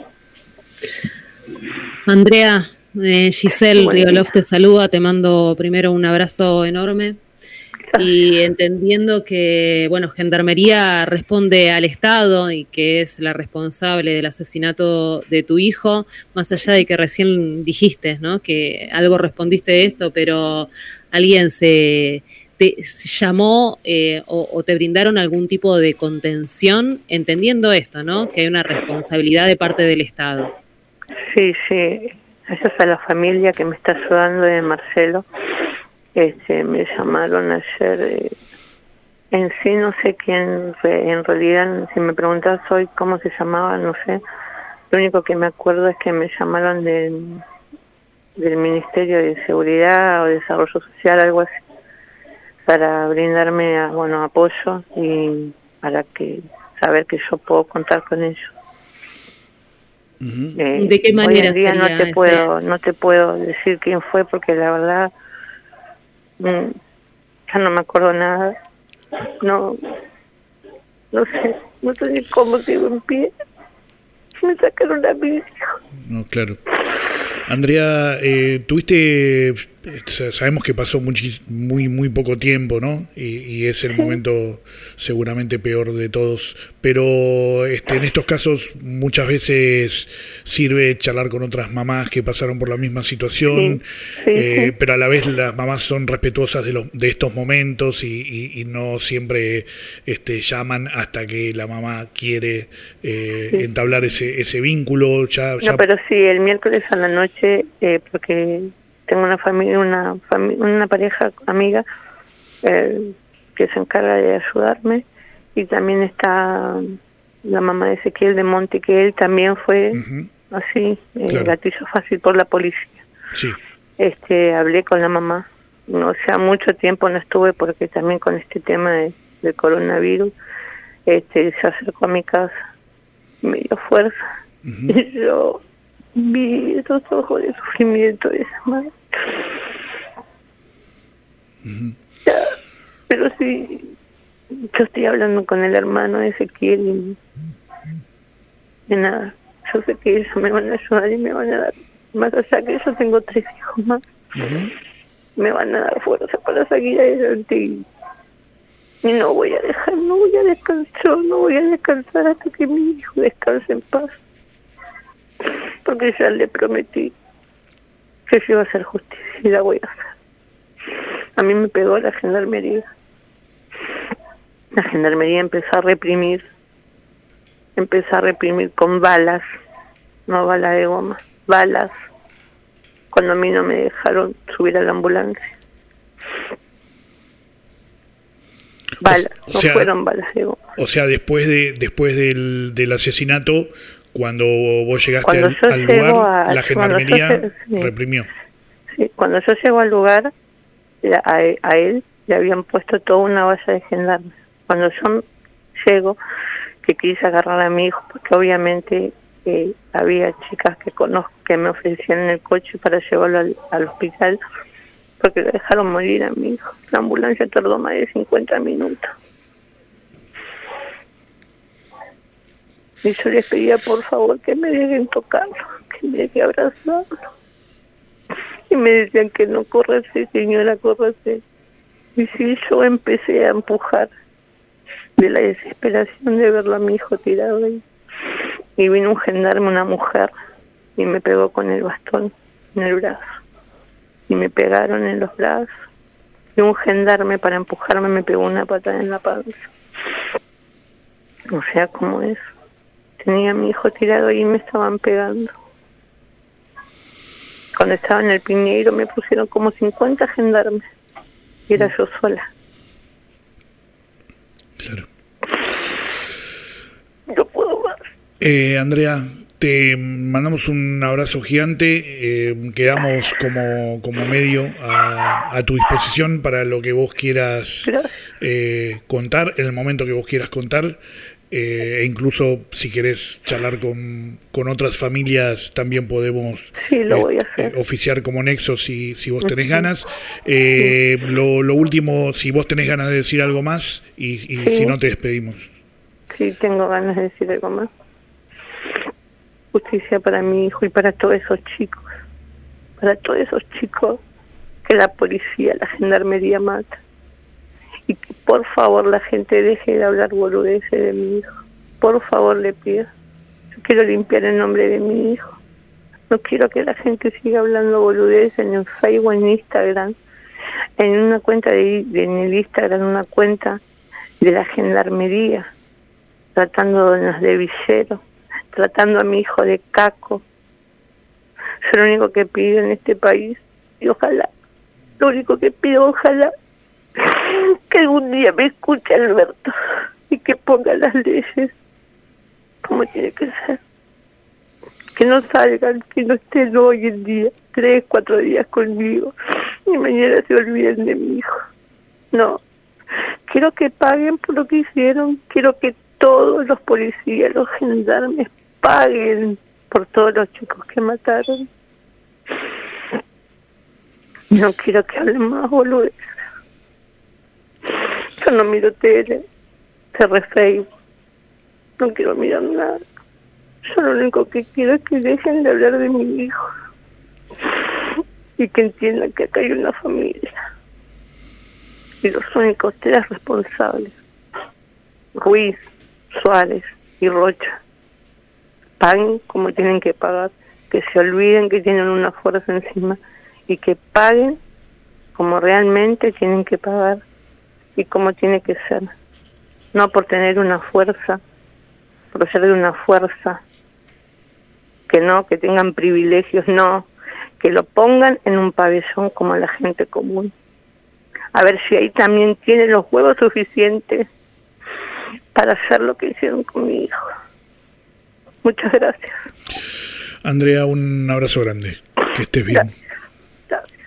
Andrea, Giselle Rivalov te saluda, te mando primero un abrazo enorme. Y entendiendo que, bueno, Gendarmería responde al Estado y que es la responsable del asesinato de tu hijo, más allá de que recién dijiste, ¿no?, que algo respondiste de esto, pero alguien te llamó o te brindaron algún tipo de contención, entendiendo esto, ¿no?, que hay una responsabilidad de parte del Estado. Sí, gracias a la familia que me está ayudando de Marcelo. Me llamaron ayer, en sí no sé quién fue, en realidad si me preguntas hoy cómo se llamaba, no sé, lo único que me acuerdo es que me llamaron del Ministerio de Seguridad o Desarrollo Social, algo así, para brindarme apoyo y para saber que yo puedo contar con ellos. ¿De qué manera? Hoy en día no te puedo decir quién fue porque la verdad ya no me acuerdo nada. No sé ni cómo sigo en pie. Me sacaron a mi hijo. No, claro. Andrea, ¿tuviste sabemos que pasó muy poco tiempo, ¿no? Y es el momento seguramente peor de todos. Pero en estos casos muchas veces sirve charlar con otras mamás que pasaron por la misma situación, pero a la vez las mamás son respetuosas de estos momentos y no siempre llaman hasta que la mamá quiere entablar ese vínculo. No, pero sí, el miércoles a la noche, porque tengo una familia, una pareja amiga que se encarga de ayudarme, y también está la mamá de Ezequiel de Monte, que él también fue así, gatillo fácil por la policía. Sí. Hablé con la mamá, o sea, mucho tiempo no estuve porque también con este tema del coronavirus, se acercó a mi casa, me dio fuerza, y yo vi esos ojos de sufrimiento de esa madre. Pero sí, yo estoy hablando con el hermano de Ezequiel y nada, yo sé que ellos me van a ayudar y me van a dar, más allá que yo tengo 3 hijos más, me van a dar fuerza para seguir adelante y no voy a dejar, no voy a descansar hasta que mi hijo descanse en paz. Porque ya le prometí que yo iba a hacer justicia y la voy a hacer. A mí me pegó la gendarmería. La gendarmería empezó a reprimir con balas, no balas de goma, balas, cuando a mí no me dejaron subir a la ambulancia. Balas, fueron balas de goma. O sea, después del asesinato, cuando vos llegaste al lugar, la gendarmería reprimió. Sí, cuando yo llego al lugar, a él le habían puesto toda una valla de gendarmes. Cuando yo llego, que quise agarrar a mi hijo, porque obviamente había chicas que conozco que me ofrecían en el coche para llevarlo al hospital, porque lo dejaron morir a mi hijo. La ambulancia tardó más de 50 minutos. Y yo les pedía por favor que me dejen tocarlo, que me dejen abrazarlo. Y me decían que no, córrese señora, córrese. Y sí, yo empecé a empujar de la desesperación de verlo a mi hijo tirado ahí. Y vino un gendarme, una mujer, y me pegó con el bastón en el brazo. Y me pegaron en los brazos. Y un gendarme, para empujarme, me pegó una patada en la panza. O sea, ¿cómo es? Tenía a mi hijo tirado ahí y me estaban pegando. Cuando estaba en el Piñeiro me pusieron como 50 gendarmes. Y era yo sola. Claro. No puedo más. Andrea, te mandamos un abrazo gigante. Quedamos como medio a tu disposición para lo que vos quieras contar, en el momento que vos quieras contar. E incluso si querés charlar con otras familias, también podemos oficiar como nexo si vos tenés ganas. Lo último, si vos tenés ganas de decir algo más y si no, te despedimos. Sí, tengo ganas de decir algo más. Justicia para mi hijo y para todos esos chicos. Para todos esos chicos que la policía, la gendarmería mata. Y que por favor la gente deje de hablar boludeces de mi hijo. Por favor le pido. Yo quiero limpiar el nombre de mi hijo. No quiero que la gente siga hablando boludeces en el Facebook, en Instagram. En una cuenta en el Instagram, una cuenta de la gendarmería, tratándonos de villero, tratando a mi hijo de caco. Yo lo único que pido en este país, y ojalá, lo único que pido, ojalá, que algún día me escuche Alberto y que ponga las leyes como tiene que ser. Que no salgan, que no estén hoy en día 3, 4 días conmigo y mañana se olviden de mi hijo. No, quiero que paguen por lo que hicieron. Quiero que todos los policías, los gendarmes paguen por todos los chicos que mataron. No quiero que hablen más boludeces. Yo no miro tele, cerré Facebook, no quiero mirar nada. Yo lo único que quiero es que dejen de hablar de mi hijo. y que entiendan que acá hay una familia. Y los únicos 3 responsables, Ruiz, Suárez y Rocha, paguen como tienen que pagar, que se olviden que tienen una fuerza encima y que paguen como realmente tienen que pagar y como tiene que ser. No por tener una fuerza, por ser de una fuerza, que tengan privilegios, no, que lo pongan en un pabellón como la gente común. A ver si ahí también tienen los huevos suficientes para hacer lo que hicieron con mi hijo. Muchas gracias. Andrea, un abrazo grande. Que estés bien. Gracias.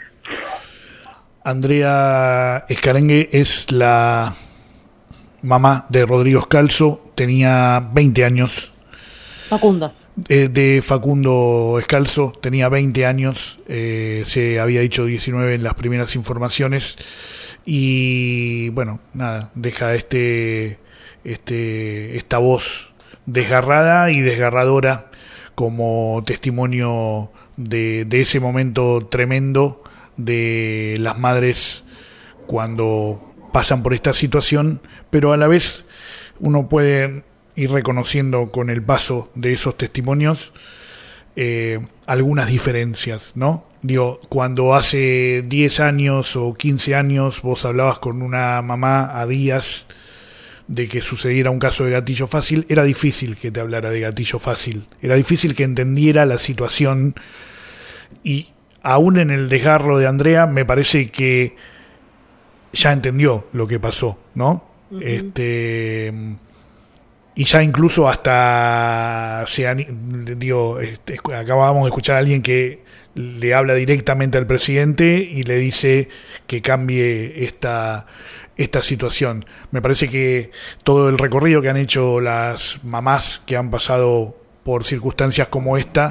Andrea Escarengue es la mamá de Rodrigo Scalzo, tenía 20 años. Facundo. De Facundo Scalzo, tenía 20 años, se había dicho 19 en las primeras informaciones, y bueno, nada, deja esta voz desgarrada y desgarradora como testimonio de ese momento tremendo de las madres cuando pasan por esta situación, pero a la vez uno puede ir reconociendo con el paso de esos testimonios algunas diferencias, ¿no? Digo, cuando hace 10 años o 15 años vos hablabas con una mamá a días de que sucediera un caso de gatillo fácil, era difícil que te hablara de gatillo fácil, era difícil que entendiera la situación, y aún en el desgarro de Andrea me parece que ya entendió lo que pasó, ¿no? Uh-huh. Y ya incluso hasta acabábamos de escuchar a alguien que le habla directamente al presidente y le dice que cambie esta situación. Me parece que todo el recorrido que han hecho las mamás que han pasado por circunstancias como esta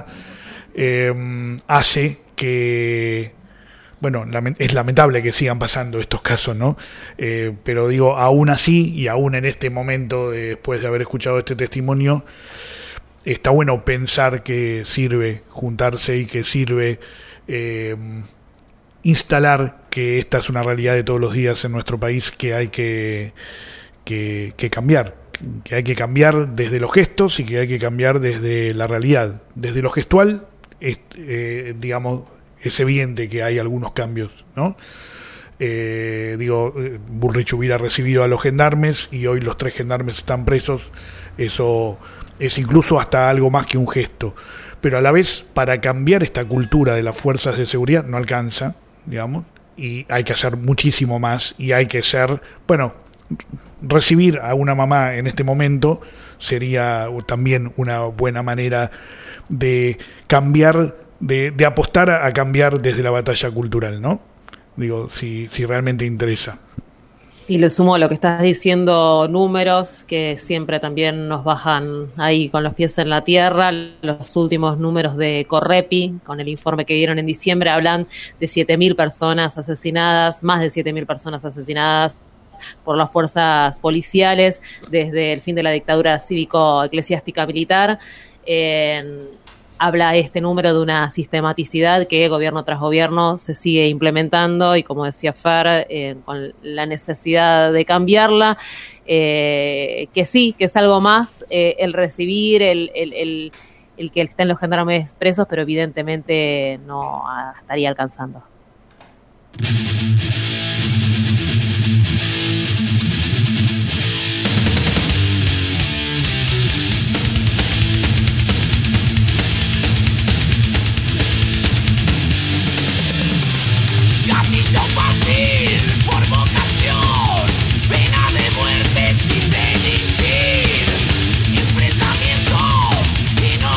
hace que, bueno, es lamentable que sigan pasando estos casos, ¿no? Pero digo, aún así, y aún en este momento, después de haber escuchado este testimonio, está bueno pensar que sirve juntarse y que sirve instalar que esta es una realidad de todos los días en nuestro país, que hay que cambiar, que hay que cambiar desde los gestos y que hay que cambiar desde la realidad. Desde lo gestual, digamos, es evidente que hay algunos cambios, ¿no? Bullrich hubiera recibido a los gendarmes y hoy los 3 gendarmes están presos. Eso es incluso hasta algo más que un gesto. Pero a la vez, para cambiar esta cultura de las fuerzas de seguridad no alcanza, digamos, y hay que hacer muchísimo más, y hay que ser, bueno, recibir a una mamá en este momento sería también una buena manera de cambiar, de apostar a cambiar desde la batalla cultural, ¿no? Digo, si realmente interesa. Y le sumo lo que estás diciendo, números que siempre también nos bajan ahí con los pies en la tierra. Los últimos números de Correpi, con el informe que dieron en diciembre, hablan de 7.000 personas asesinadas, más de 7.000 personas asesinadas por las fuerzas policiales desde el fin de la dictadura cívico-eclesiástica militar. Habla este número de una sistematicidad que gobierno tras gobierno se sigue implementando, y como decía Fer, con la necesidad de cambiarla, que sí, que es algo más el recibir, el que estén los gendarmes presos, pero evidentemente no estaría alcanzando. Gatillo fácil por vocación, pena de muerte sin delinquir, enfrentamientos que no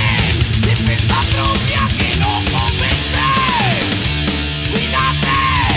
existen, defensa propia que no convence. Cuídate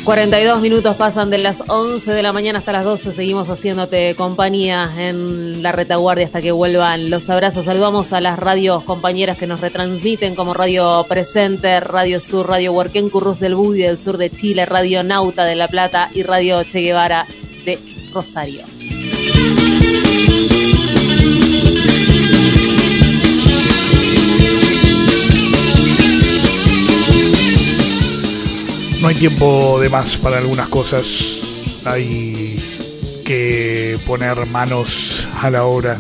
42 minutos pasan de las 11 de la mañana hasta las 12. Seguimos haciéndote compañía en la retaguardia hasta que vuelvan los abrazos. Saludamos a las radios compañeras que nos retransmiten, como Radio Presente, Radio Sur, Radio Huarquén Currús del Budi del sur de Chile, Radio Nauta de La Plata y Radio Che Guevara de Rosario. No hay tiempo de más para algunas cosas. Hay que poner manos a la obra.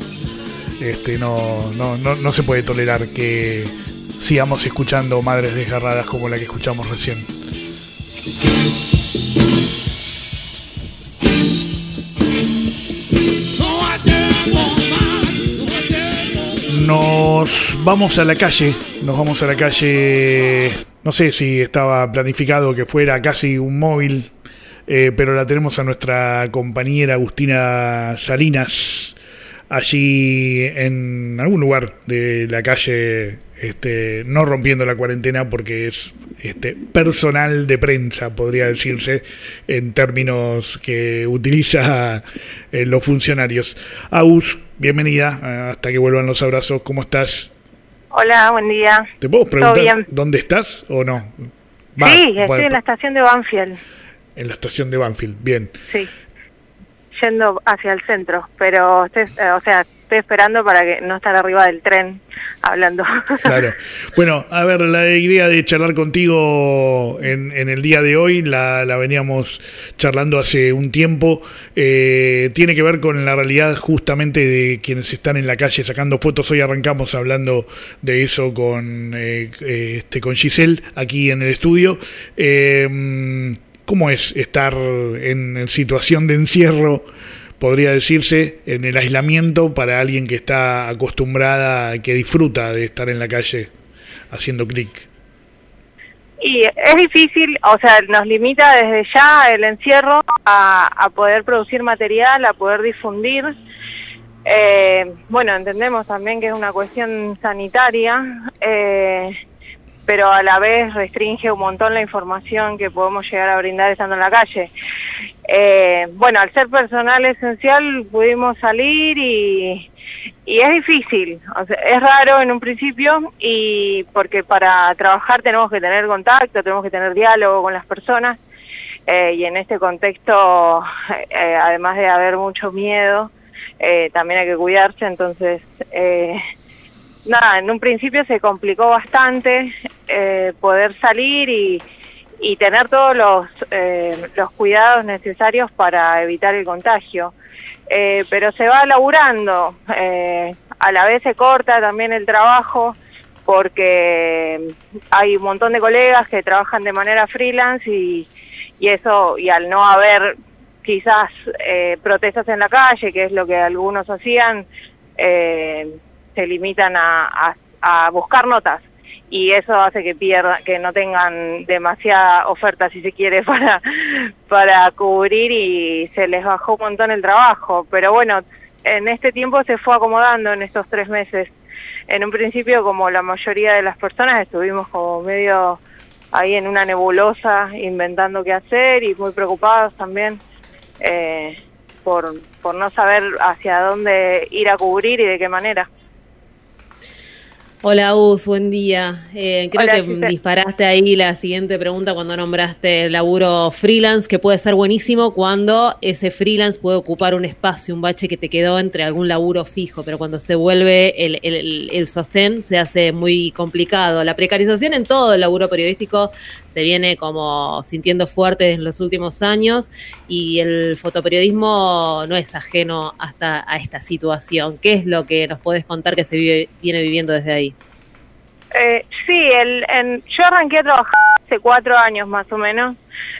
No se puede tolerar que sigamos escuchando madres desgarradas como la que escuchamos recién. Nos vamos a la calle. No sé si estaba planificado que fuera casi un móvil, pero la tenemos a nuestra compañera Agustina Salinas allí en algún lugar de la calle, no rompiendo la cuarentena porque es personal de prensa, podría decirse, en términos que utiliza los funcionarios. Agus, bienvenida, hasta que vuelvan los abrazos, ¿cómo estás? Hola, buen día. ¿Te puedo preguntar dónde estás o no? Sí, estoy en la estación de Banfield. En la estación de Banfield, bien. Sí, yendo hacia el centro, pero estoy esperando para que no estar arriba del tren hablando. Claro. Bueno, a ver, la idea de charlar contigo en el día de hoy la veníamos charlando hace un tiempo. Tiene que ver con la realidad justamente de quienes están en la calle sacando fotos. Hoy arrancamos hablando de eso con Giselle aquí en el estudio. ¿Cómo es estar en situación de encierro, podría decirse, en el aislamiento para alguien que está acostumbrada, que disfruta de estar en la calle haciendo clic? Y es difícil, nos limita desde ya el encierro a poder producir material, a poder difundir. Entendemos también que es una cuestión sanitaria, pero a la vez restringe un montón la información que podemos llegar a brindar estando en la calle. Al ser personal esencial pudimos salir y es difícil, es raro en un principio, y porque para trabajar tenemos que tener contacto, tenemos que tener diálogo con las personas, y en este contexto, además de haber mucho miedo, también hay que cuidarse. Entonces en un principio se complicó bastante poder salir y tener todos los cuidados necesarios para evitar el contagio. Pero se va laburando, a la vez se corta también el trabajo porque hay un montón de colegas que trabajan de manera freelance y al no haber quizás protestas en la calle, que es lo que algunos hacían, se limitan a buscar notas, y eso hace que no tengan demasiada oferta, si se quiere, para cubrir, y se les bajó un montón el trabajo. Pero bueno, en este tiempo se fue acomodando en estos 3 meses. En un principio, como la mayoría de las personas, estuvimos como medio ahí en una nebulosa, inventando qué hacer y muy preocupados también por no saber hacia dónde ir a cubrir y de qué manera. Hola, Uz, buen día. Creo Hola, que Giselle. disparaste ahí la siguiente pregunta cuando nombraste el laburo freelance, que puede ser buenísimo cuando ese freelance puede ocupar un espacio, un bache que te quedó entre algún laburo fijo, pero cuando se vuelve el sostén se hace muy complicado. La precarización en todo el laburo periodístico se viene como sintiendo fuerte en los últimos años, y el fotoperiodismo no es ajeno hasta a esta situación. ¿Qué es lo que nos podés contar que se viene viviendo desde ahí? Sí, yo arranqué a trabajar hace 4 años más o menos,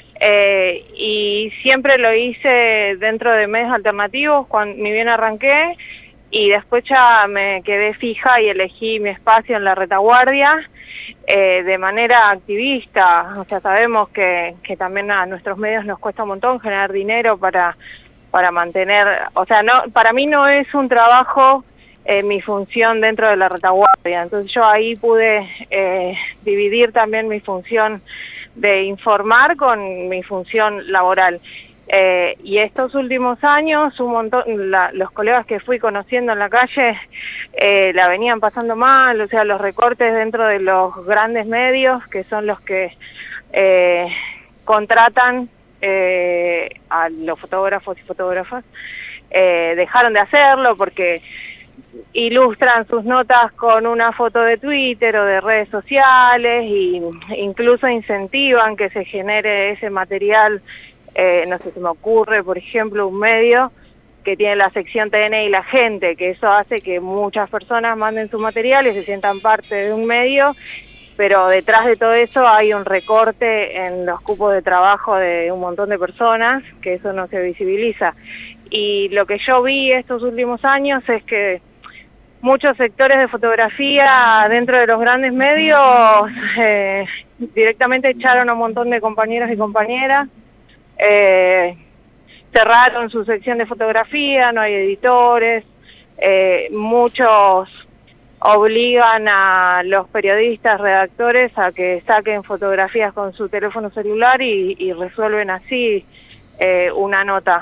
y siempre lo hice dentro de medios alternativos, ni bien arranqué, y después ya me quedé fija y elegí mi espacio en la retaguardia de manera activista. O sea, sabemos que también a nuestros medios nos cuesta un montón generar dinero para mantener, o sea, para mí no es un trabajo mi función dentro de la retaguardia. Entonces yo ahí pude dividir también mi función de informar con mi función laboral. Y estos últimos años, un montón, los colegas que fui conociendo en la calle la venían pasando mal, o sea, los recortes dentro de los grandes medios, que son los que contratan a los fotógrafos y fotógrafas, dejaron de hacerlo porque ilustran sus notas con una foto de Twitter o de redes sociales y incluso incentivan que se genere ese material. No sé, se me ocurre, por ejemplo, un medio que tiene la sección TN y la gente, que eso hace que muchas personas manden su material y se sientan parte de un medio, pero detrás de todo eso hay un recorte en los cupos de trabajo de un montón de personas, que eso no se visibiliza. Y lo que yo vi estos últimos años es que muchos sectores de fotografía dentro de los grandes medios directamente echaron a un montón de compañeros y compañeras, cerraron su sección de fotografía, no hay editores, muchos obligan a los periodistas, redactores a que saquen fotografías con su teléfono celular y resuelven así una nota.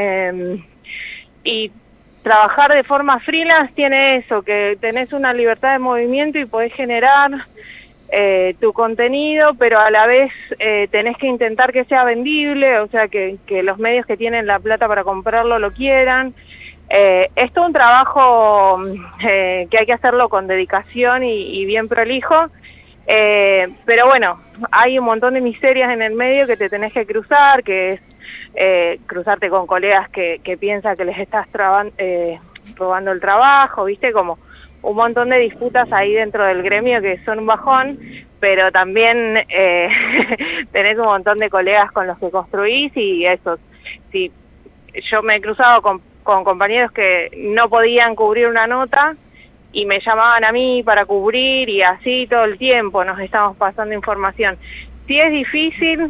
Y trabajar de forma freelance tiene eso, que tenés una libertad de movimiento y podés generar tu contenido, pero a la vez tenés que intentar que sea vendible, o sea, que los medios que tienen la plata para comprarlo lo quieran. Es todo un trabajo que hay que hacerlo con dedicación y bien prolijo, pero bueno, hay un montón de miserias en el medio que te tenés que cruzar, que es cruzarte con colegas que piensan que les estás robando el trabajo, ¿viste? Como un montón de disputas ahí dentro del gremio que son un bajón, pero también tenés un montón de colegas con los que construís y eso. Sí, yo me he cruzado con compañeros que no podían cubrir una nota y me llamaban a mí para cubrir y así todo el tiempo nos estamos pasando información. Sí es difícil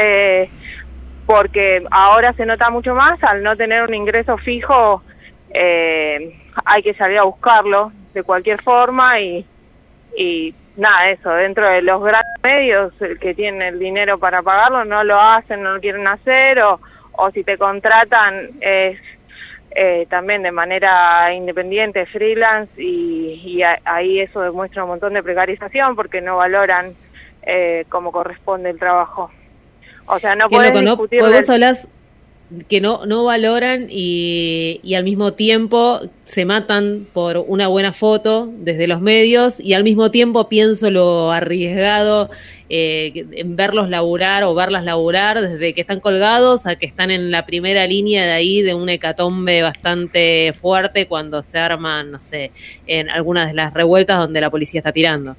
porque ahora se nota mucho más, al no tener un ingreso fijo hay que salir a buscarlo de cualquier forma y nada, eso, dentro de los grandes medios que tienen el dinero para pagarlo no lo hacen, no lo quieren hacer o si te contratan es también de manera independiente, freelance y ahí eso demuestra un montón de precarización porque no valoran como corresponde el trabajo. O sea, no podés discutir... Vos hablás que no valoran y al mismo tiempo se matan por una buena foto desde los medios y al mismo tiempo pienso lo arriesgado en verlos laburar o verlas laburar desde que están colgados a que están en la primera línea de ahí de una hecatombe bastante fuerte cuando se arman, no sé, en algunas de las revueltas donde la policía está tirando.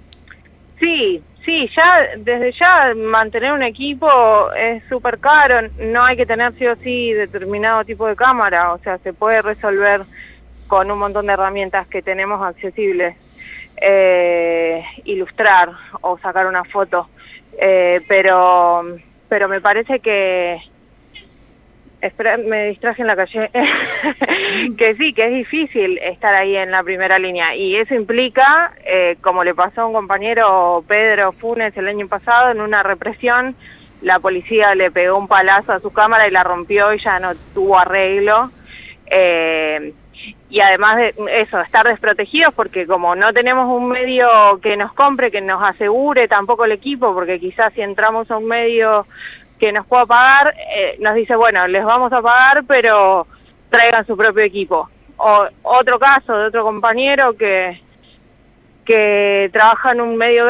Sí, desde ya mantener un equipo es súper caro, no hay que tener sí o sí determinado tipo de cámara, o sea, se puede resolver con un montón de herramientas que tenemos accesibles, ilustrar o sacar una foto, pero me parece que... Espera, me distraje en la calle. Que sí, que es difícil estar ahí en la primera línea. Y eso implica, como le pasó a un compañero Pedro Funes el año pasado, en una represión, la policía le pegó un palazo a su cámara y la rompió y ya no tuvo arreglo. Y además de eso, estar desprotegidos porque como no tenemos un medio que nos compre, que nos asegure tampoco el equipo, porque quizás si entramos a un medio que nos pueda pagar, nos dice, bueno, les vamos a pagar, pero traigan su propio equipo. O otro caso de otro compañero que trabaja en un medio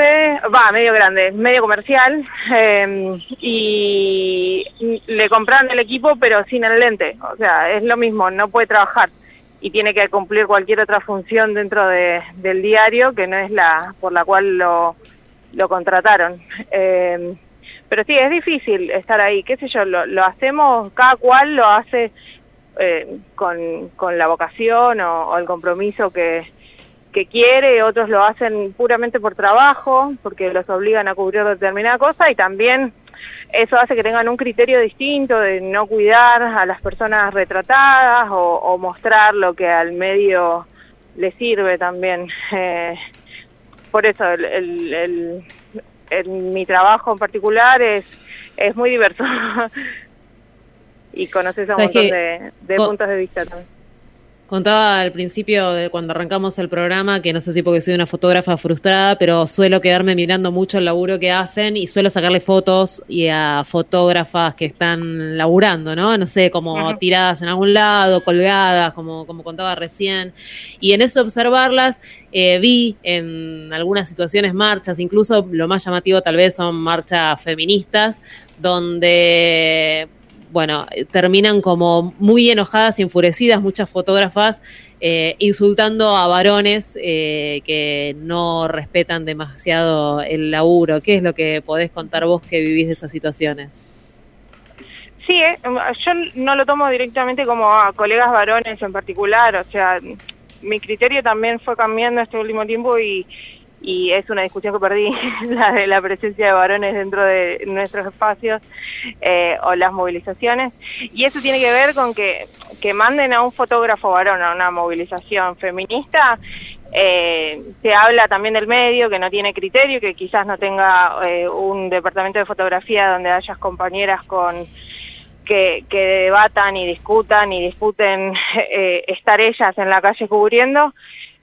comercial, y le compraron el equipo, pero sin el lente. O sea, es lo mismo, no puede trabajar y tiene que cumplir cualquier otra función dentro del diario, que no es la por la cual lo contrataron. Pero sí, es difícil estar ahí, qué sé yo, lo hacemos, cada cual lo hace con la vocación o el compromiso que quiere, otros lo hacen puramente por trabajo, porque los obligan a cubrir determinada cosa, y también eso hace que tengan un criterio distinto de no cuidar a las personas retratadas o mostrar lo que al medio le sirve también. Por eso mi trabajo en particular es muy diverso. Y conoces a un montón de puntos de vista también. Contaba al principio de cuando arrancamos el programa que no sé si porque soy una fotógrafa frustrada, pero suelo quedarme mirando mucho el laburo que hacen y suelo sacarle fotos y a fotógrafas que están laburando, ¿no? No sé, como tiradas en algún lado, colgadas, como contaba recién. Y en eso observarlas, vi en algunas situaciones marchas, incluso lo más llamativo tal vez son marchas feministas, donde... bueno, terminan como muy enojadas y enfurecidas muchas fotógrafas, insultando a varones que no respetan demasiado el laburo. ¿Qué es lo que podés contar vos que vivís de esas situaciones? Sí, yo no lo tomo directamente como a colegas varones en particular, o sea, mi criterio también fue cambiando este último tiempo y es una discusión que perdí, la de la presencia de varones dentro de nuestros espacios o las movilizaciones. Y eso tiene que ver con que manden a un fotógrafo varón a una movilización feminista. Se habla también del medio, que no tiene criterio, que quizás no tenga un departamento de fotografía donde hayas compañeras que debatan y discutan y disputen estar ellas en la calle cubriendo.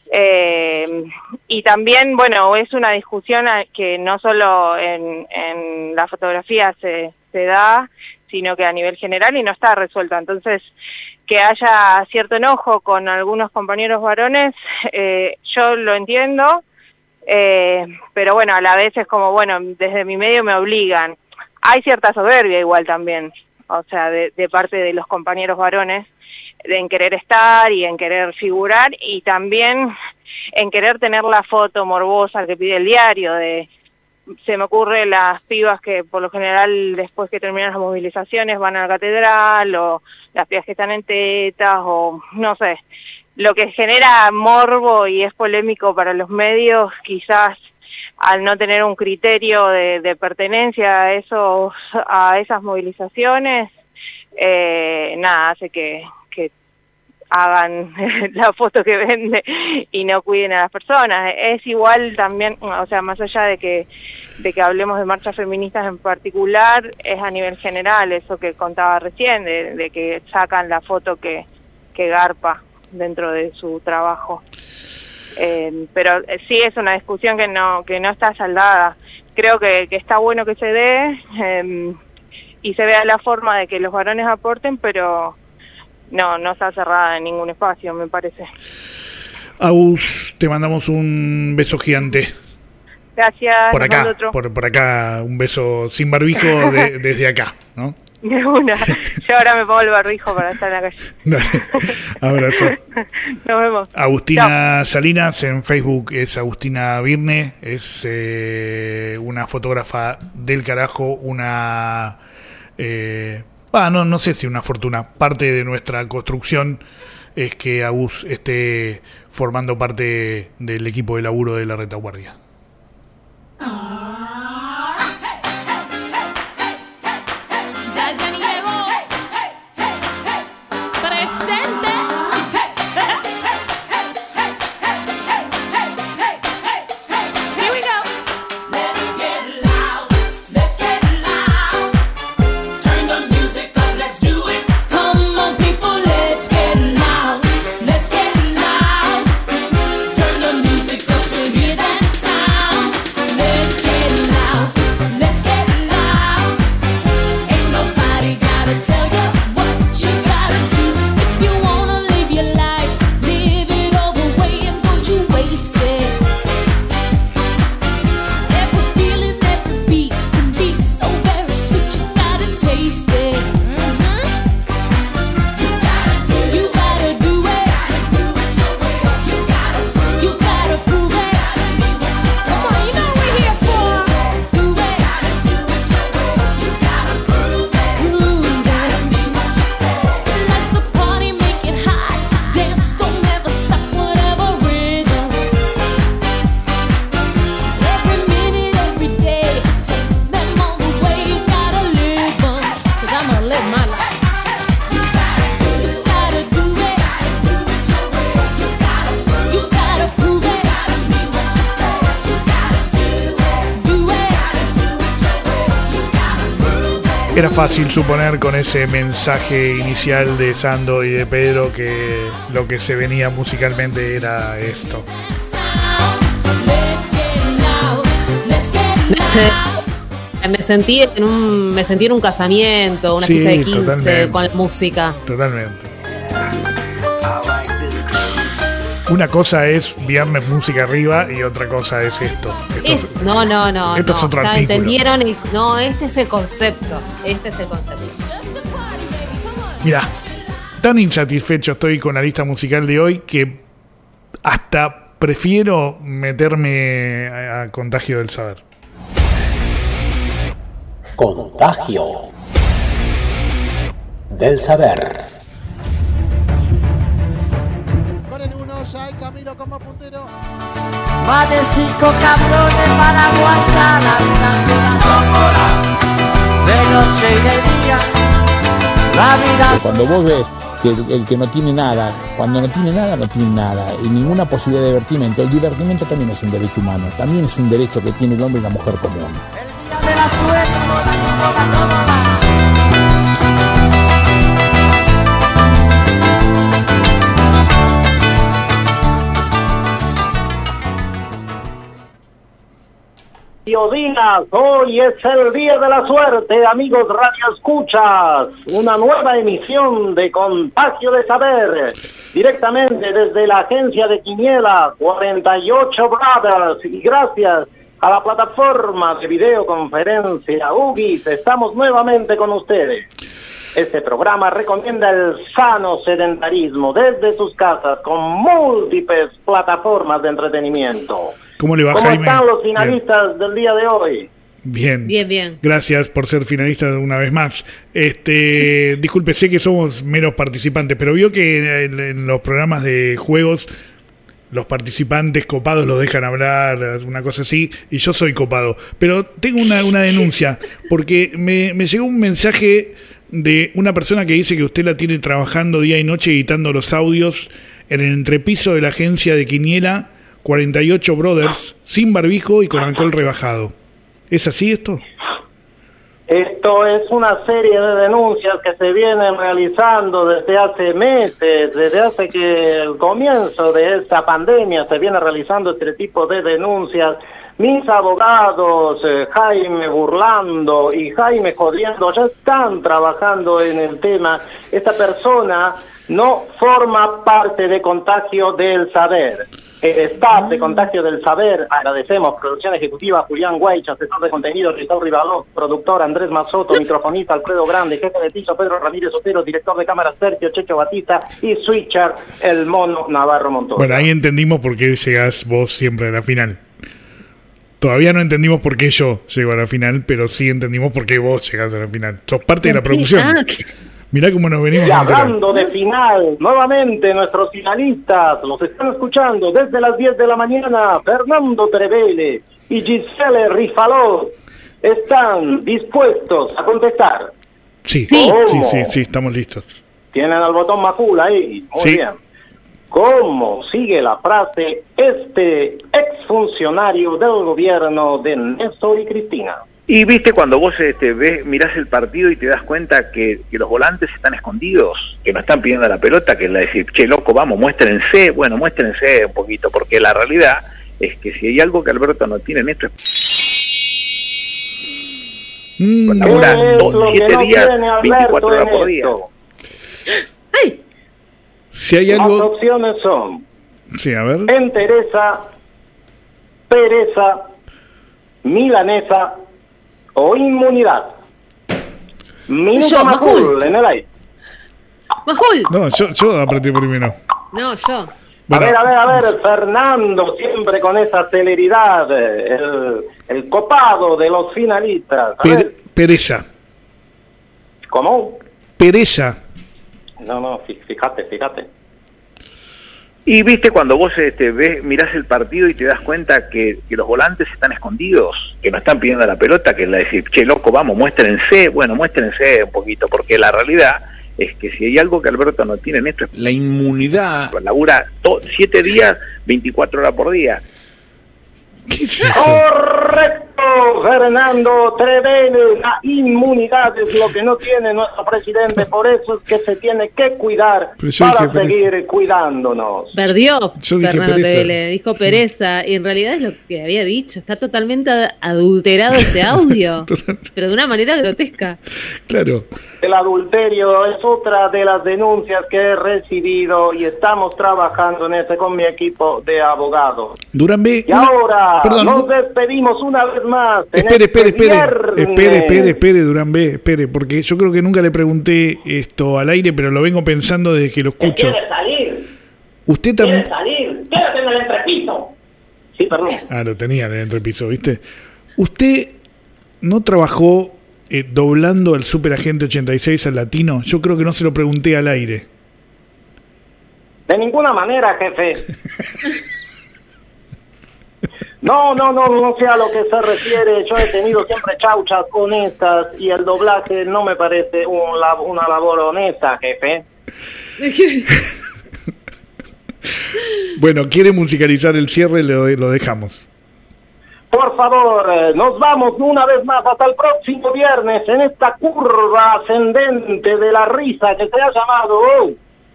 Y también, bueno, es una discusión que no solo en la fotografía se da, sino que a nivel general y no está resuelta. Entonces, que haya cierto enojo con algunos compañeros varones, yo lo entiendo, pero bueno, a la vez es como, bueno, desde mi medio me obligan. Hay cierta soberbia igual también, o sea, de parte de los compañeros varones, en querer estar y en querer figurar y también en querer tener la foto morbosa que pide el diario. Se me ocurre las pibas que por lo general después que terminan las movilizaciones van a la catedral, o las pibas que están en tetas, o no sé, lo que genera morbo y es polémico para los medios, quizás al no tener un criterio de pertenencia a esas movilizaciones, hace que hagan la foto que vende y no cuiden a las personas. Es igual también, o sea, más allá de que hablemos de marchas feministas en particular, es a nivel general eso que contaba recién, de que sacan la foto que garpa dentro de su trabajo. Pero sí es una discusión que no está saldada. Creo que está bueno que se dé y se vea la forma de que los varones aporten, pero no está cerrada en ningún espacio, me parece. Agus, te mandamos un beso gigante. Gracias. Por acá, por acá, un beso sin barbijo desde acá, ¿no? De una. Yo ahora me pongo el barbijo para estar en la calle. Dale. Abrazo. Nos vemos. Agustina Chao. Salinas, en Facebook es Agustina Virne, es una fotógrafa del carajo, una... no sé si una fortuna. Parte de nuestra construcción es que Agus esté formando parte del equipo de laburo de la retaguardia. Let's get Era fácil suponer con ese mensaje inicial de Sando y de Pedro que lo que se venía musicalmente era esto. Me sentí en un casamiento, una fiesta de 15 totalmente. con la música. Totalmente. Una cosa es viernes música arriba y otra cosa es esto. No. Esto es otro artículo. ¿Entendieron? No, este es el concepto. Mirá, tan insatisfecho estoy con la lista musical de hoy que hasta prefiero meterme a Contagio del Saber. Contagio del Saber. Con el 1 ya hay Camilo como puntero. Más de 5 cabrones para aguantar la vida de noche y de día. La vida. Cuando vos ves que el que no tiene nada, cuando no tiene nada, no tiene nada, y ninguna posibilidad de divertimento. El divertimento también es un derecho humano, también es un derecho que tiene el hombre y la mujer común. El día de la suerte, toda. Días, hoy es el día de la suerte, amigos Radio Escuchas, una nueva emisión de Contagio de Saber, directamente desde la agencia de Quiniela 48 Brothers, y gracias a la plataforma de videoconferencia UGIS, estamos nuevamente con ustedes. Este programa recomienda el sano sedentarismo desde sus casas con múltiples plataformas de entretenimiento. ¿Cómo le va, ¿Cómo Jaime? están los finalistas del día de hoy? Bien. Bien. Gracias por ser finalista una vez más. Disculpe, sé que somos meros participantes, pero vio que en los programas de juegos los participantes copados los dejan hablar, una cosa así, y yo soy copado. Pero tengo una denuncia, porque me llegó un mensaje de una persona que dice que usted la tiene trabajando día y noche editando los audios en el entrepiso de la agencia de Quiniela 48 Brothers, sin barbijo y con alcohol rebajado. ¿Es así esto? Esto es una serie de denuncias que se vienen realizando desde hace meses, desde hace que el comienzo de esta pandemia se viene realizando este tipo de denuncias. Mis abogados, Jaime Burlando y Jaime Jodiendo, ya están trabajando en el tema. Esta persona no forma parte de Contagio del Saber. El staff de Contagio del Saber, agradecemos, producción ejecutiva Julián Weich, asesor de contenido Ricardo Rivaló, productor Andrés Mazzoto, microfonista Alfredo Grande, jefe de piso Pedro Ramírez Otero, director de cámara Sergio Checho Batista y switcher el Mono Navarro Montoya. Bueno, ahí entendimos por qué llegás vos siempre a la final. Todavía no entendimos por qué yo llego a la final, pero sí entendimos por qué vos llegás a la final. Sos parte de la producción. Mirá cómo nos venimos y a enterar. hablando de final, nuevamente nuestros finalistas los están escuchando desde las 10 de la mañana. Fernando Trevele y Giselle Rifaló están dispuestos a contestar. Sí, estamos listos. Tienen al botón Macula ahí, muy bien. ¿Cómo sigue la frase este exfuncionario del gobierno de Néstor y Cristina? Y viste cuando vos mirás el partido y te das cuenta que los volantes están escondidos, que no están pidiendo la pelota, que le decís, che loco, vamos, muéstrense. Bueno, muéstrense un poquito, porque la realidad es que si hay algo que Alberto no tiene en esto es... labura 7 días, 24 horas por día. ¡Ay! Si hay algo... Las opciones son... Sí, a ver. entereza, pereza, milanesa o inmunidad. Minuto Majul en el aire. ¡Majul! No, yo apreté primero. No, yo. Bueno. A ver, Fernando, siempre con esa celeridad, el copado de los finalistas. Pereza. ¿Cómo? Pereza. No, fíjate. Y viste cuando vos mirás el partido y te das cuenta que los volantes están escondidos, que no están pidiendo la pelota, que le decís, che loco, vamos, muéstrense. Bueno, muéstrense un poquito, porque la realidad es que si hay algo que Alberto no tiene en esto es la inmunidad. Labura 7 días, 24 horas por día. Correcto. Fernando Trevene, la inmunidad es lo que no tiene nuestro presidente, por eso es que se tiene que cuidar para seguir cuidándonos. Perdió Fernando Trevene, dijo pereza, y en realidad es lo que había dicho, está totalmente adulterado ese audio, pero de una manera grotesca. Claro. El adulterio es otra de las denuncias que he recibido y estamos trabajando en eso con mi equipo de abogados. Durán B. Y ahora nos despedimos una vez más. Espere, Durán B, espere, porque yo creo que nunca le pregunté esto al aire, pero lo vengo pensando desde que lo escucho. ¿Quiere salir? ¿Usted también? ¿Quiere salir? Quédate en el entrepiso. Sí, perdón. Lo tenía en el entrepiso, ¿viste? ¿Usted no trabajó doblando al Superagente 86 al latino? Yo creo que no se lo pregunté al aire. De ninguna manera, jefe. No sé a lo que se refiere. Yo he tenido siempre chauchas honestas y el doblaje no me parece una labor honesta, jefe. Bueno, ¿quiere musicalizar el cierre? Lo dejamos. Por favor, nos vamos una vez más hasta el próximo viernes en esta curva ascendente de la risa que se ha llamado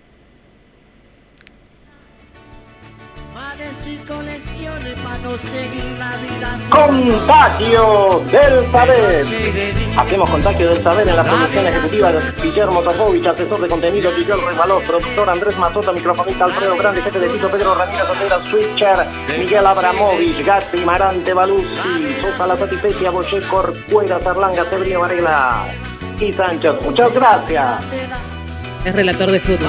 Contagio del Saber. Hacemos Contagio del Saber en la producción ejecutiva de Guillermo Tafovich, asesor de contenido Miguel Revalós, productor Andrés Mazota, microfonista Alfredo Grande, jefe de piso Pedro Ramírez Otera, switcher Miguel Abramovich, Gatti, Marante, Baluzzi, Sosa La Satisfecia, Boché, Corcuera, Zarlanga, Sebrio Varela y Sánchez. Muchas gracias. Es relator de fútbol.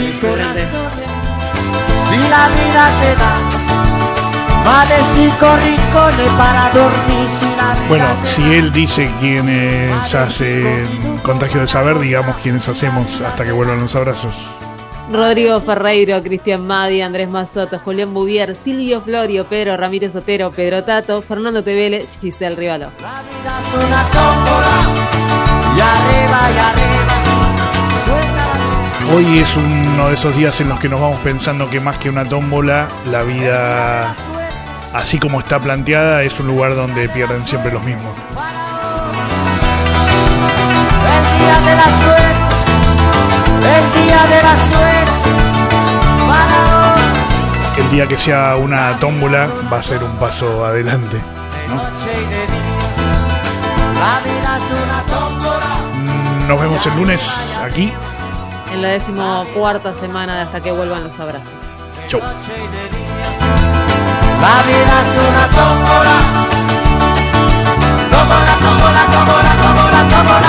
Si la vida te da más de 5 rincones para dormir, si la vida bueno, si él dice quiénes hacen Contagio de Saber, digamos quiénes hacemos Hasta que vuelvan los abrazos. Rodrigo Ferreiro, Cristian Madi, Andrés Mazzoto, Julián Bouvier, Silvio Florio, Pedro Ramírez Otero, Pedro Tato, Fernando Tevele, Giselle Rivaló. La vida es una tómbola y arriba suena. Hoy es uno de esos días en los que nos vamos pensando que más que una tómbola, la vida, así como está planteada, es un lugar donde pierden siempre los mismos. El día de la suerte, el día de la suerte, para hoy. El día que sea una tómbola va a ser un paso adelante, ¿no? La vida es una tómbola. Nos vemos el lunes aquí. En la 14ª semana de Hasta que vuelvan los abrazos. Chau. La vida es una tómbola. Tómbola, tómbola, tómbola, tómbola, tómbola.